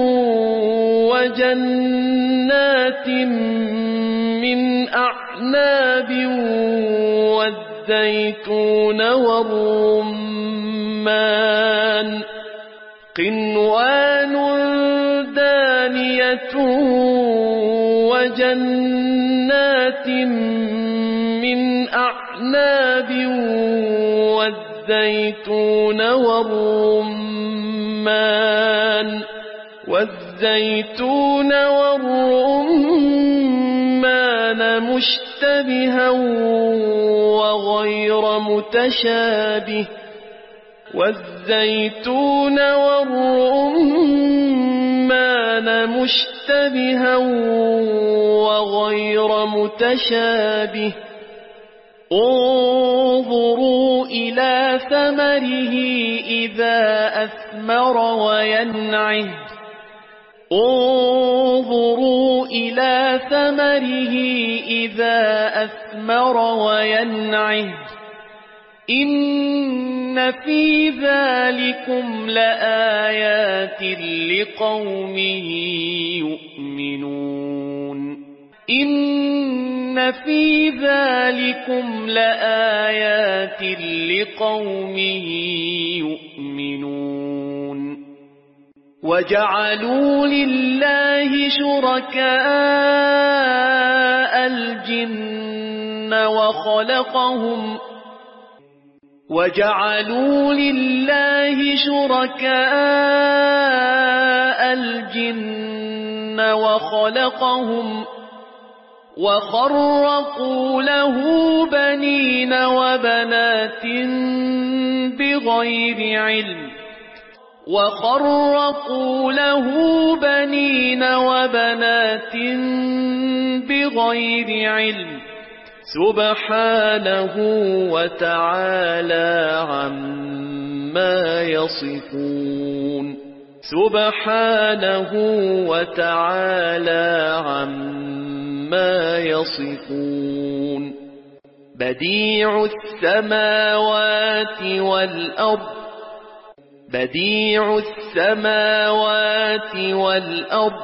وجنات من أعناب والزيتون والرمان قنوان دانية وجنات من أعناب والزيتون والرمان مشتبها وغير متشابه انظروا إلى ثمره إذا أثمر وينعه إن في ذلكم لآيات لقوم يؤمنون وجعلوا لله شركاء الجن وخلقهم وخرقوا له بنين وبنات بغير علم سبحانه وتعالى عما يصفون بديع السماوات والأرض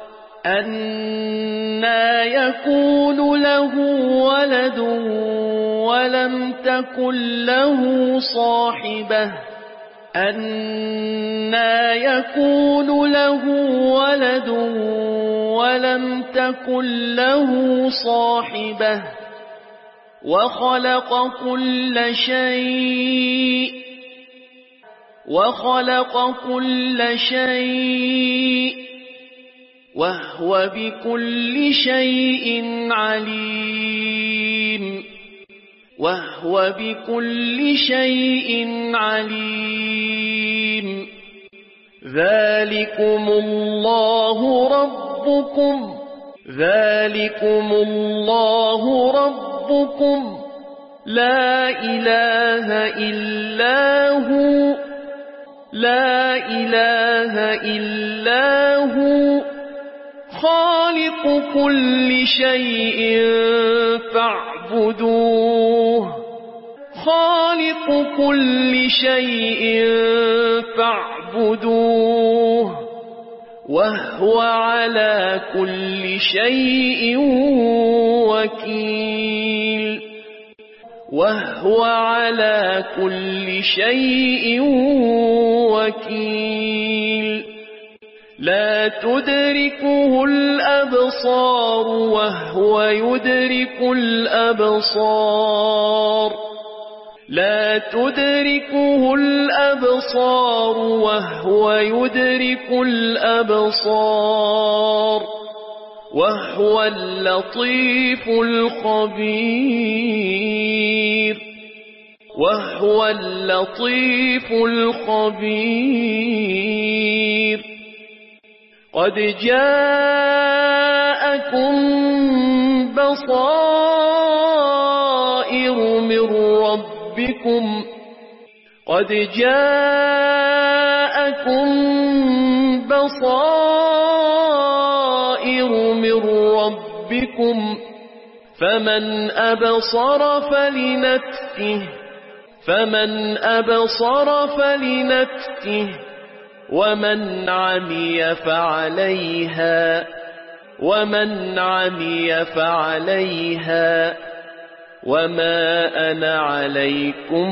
أنى يكون له ولد ولم تكن له صاحبة وخلق كل شيء وهو بكل شيء عليم ذلكم الله ربكم لا إله إلا هو لا إله إلا هو خالق كل شيء فاعبدوه خالق كل شيء فاعبدوه وهو على كل شيء وكيل وهو على كل شيء وكيل لا تدركه الأبصار وهو يدرك الأبصار لا تدركه الأبصار وهو يدرك الأبصار وهو اللطيف الخبير وهو اللطيف الخبير قد جاءكم بصائر من ربكم قد جاءكم بصائر من ربكم فمن أبصر فلنفسه ومن عمي فعليها وما أنا عليكم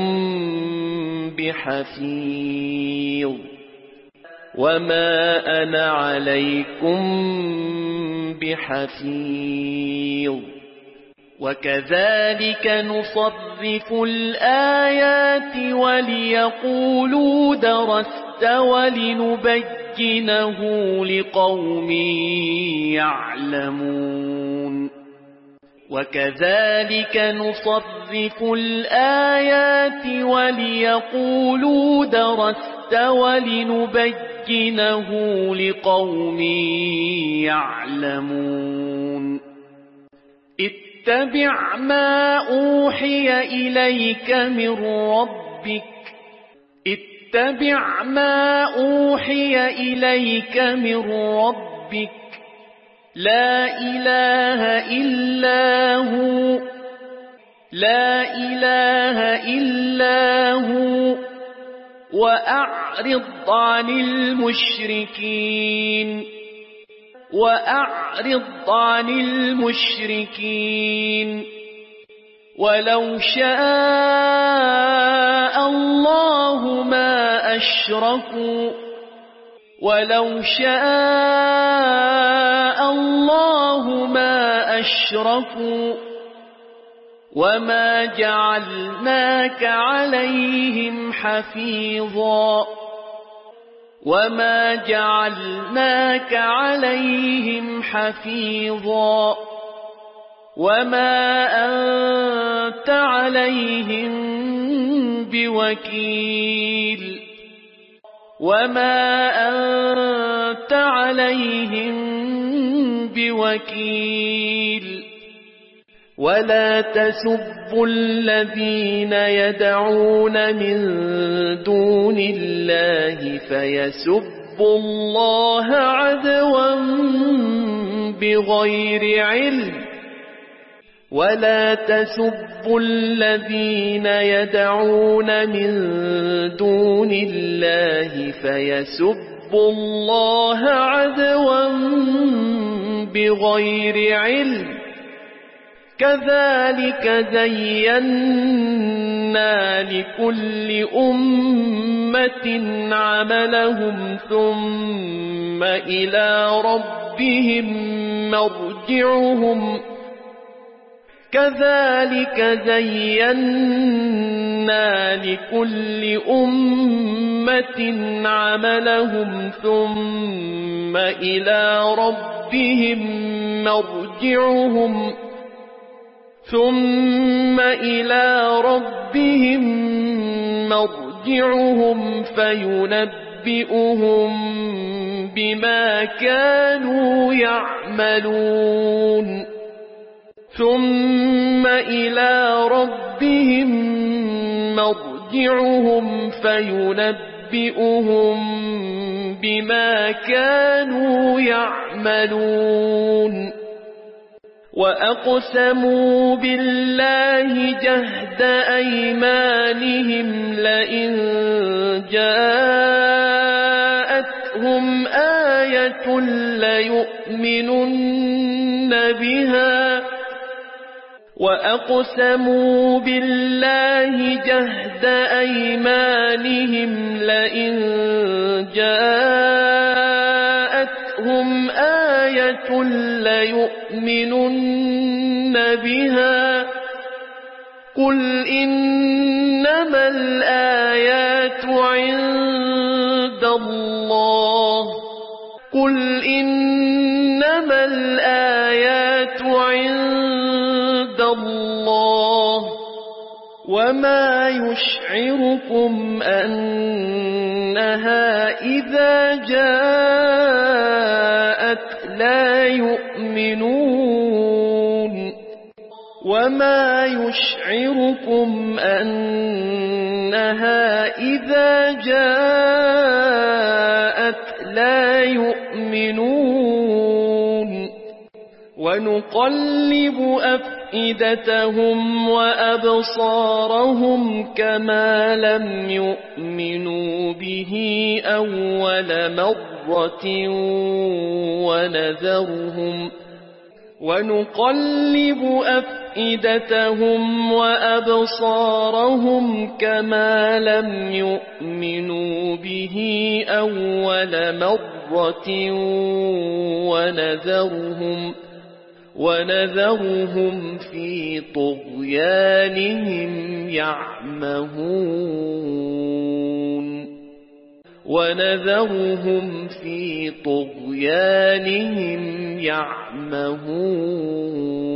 بحفيظ وكذلك نصرف الآيات وليقولوا درست ولنبينه لقوم يعلمون وكذلك نصرف الآيات وليقولوا درست ولنبينه لقوم يعلمون اتبع ما أوحي إليك من ربك لا إله إلا هو وأعرض عن المشركين ولو شاء الله ما أشركوا وما جعلناك عليهم حفيظا وما أنت عليهم بوكيل ولا تسبوا الذين يدعون من دون الله فيسبوا الله عدوا بغير علم ولا تسبوا الذين يدعون من دون الله فيسبوا الله عدوا بغير علم كذلك زينا لكل أمة عملهم ثم إلى ربهم مرجعهم فينبئهم بما كانوا يعملون ثم إلى ربهم مرجعهم فينبئهم ينبئهم بما كانوا يعملون وأقسموا بالله جهد أيمانهم لئن جاءتهم آية ليؤمنن بها وأقسموا بالله جهد أيمانهم لئن جاءتهم آية ليؤمنن بها قل إنما الآيات عند الله قل إنما الآيات عند الله وما يشعركم أنها إذا جاءت لا يؤمنون وما يشعركم أنها إذا جاءت لا يؤمنون ونقلب أفئدتهم وأبصارهم كما لم يؤمنوا به أول مرة ونقلب أفئدتهم وأبصارهم كما لم يؤمنوا به أول مرة ونذرهم في طغيانهم يعمهون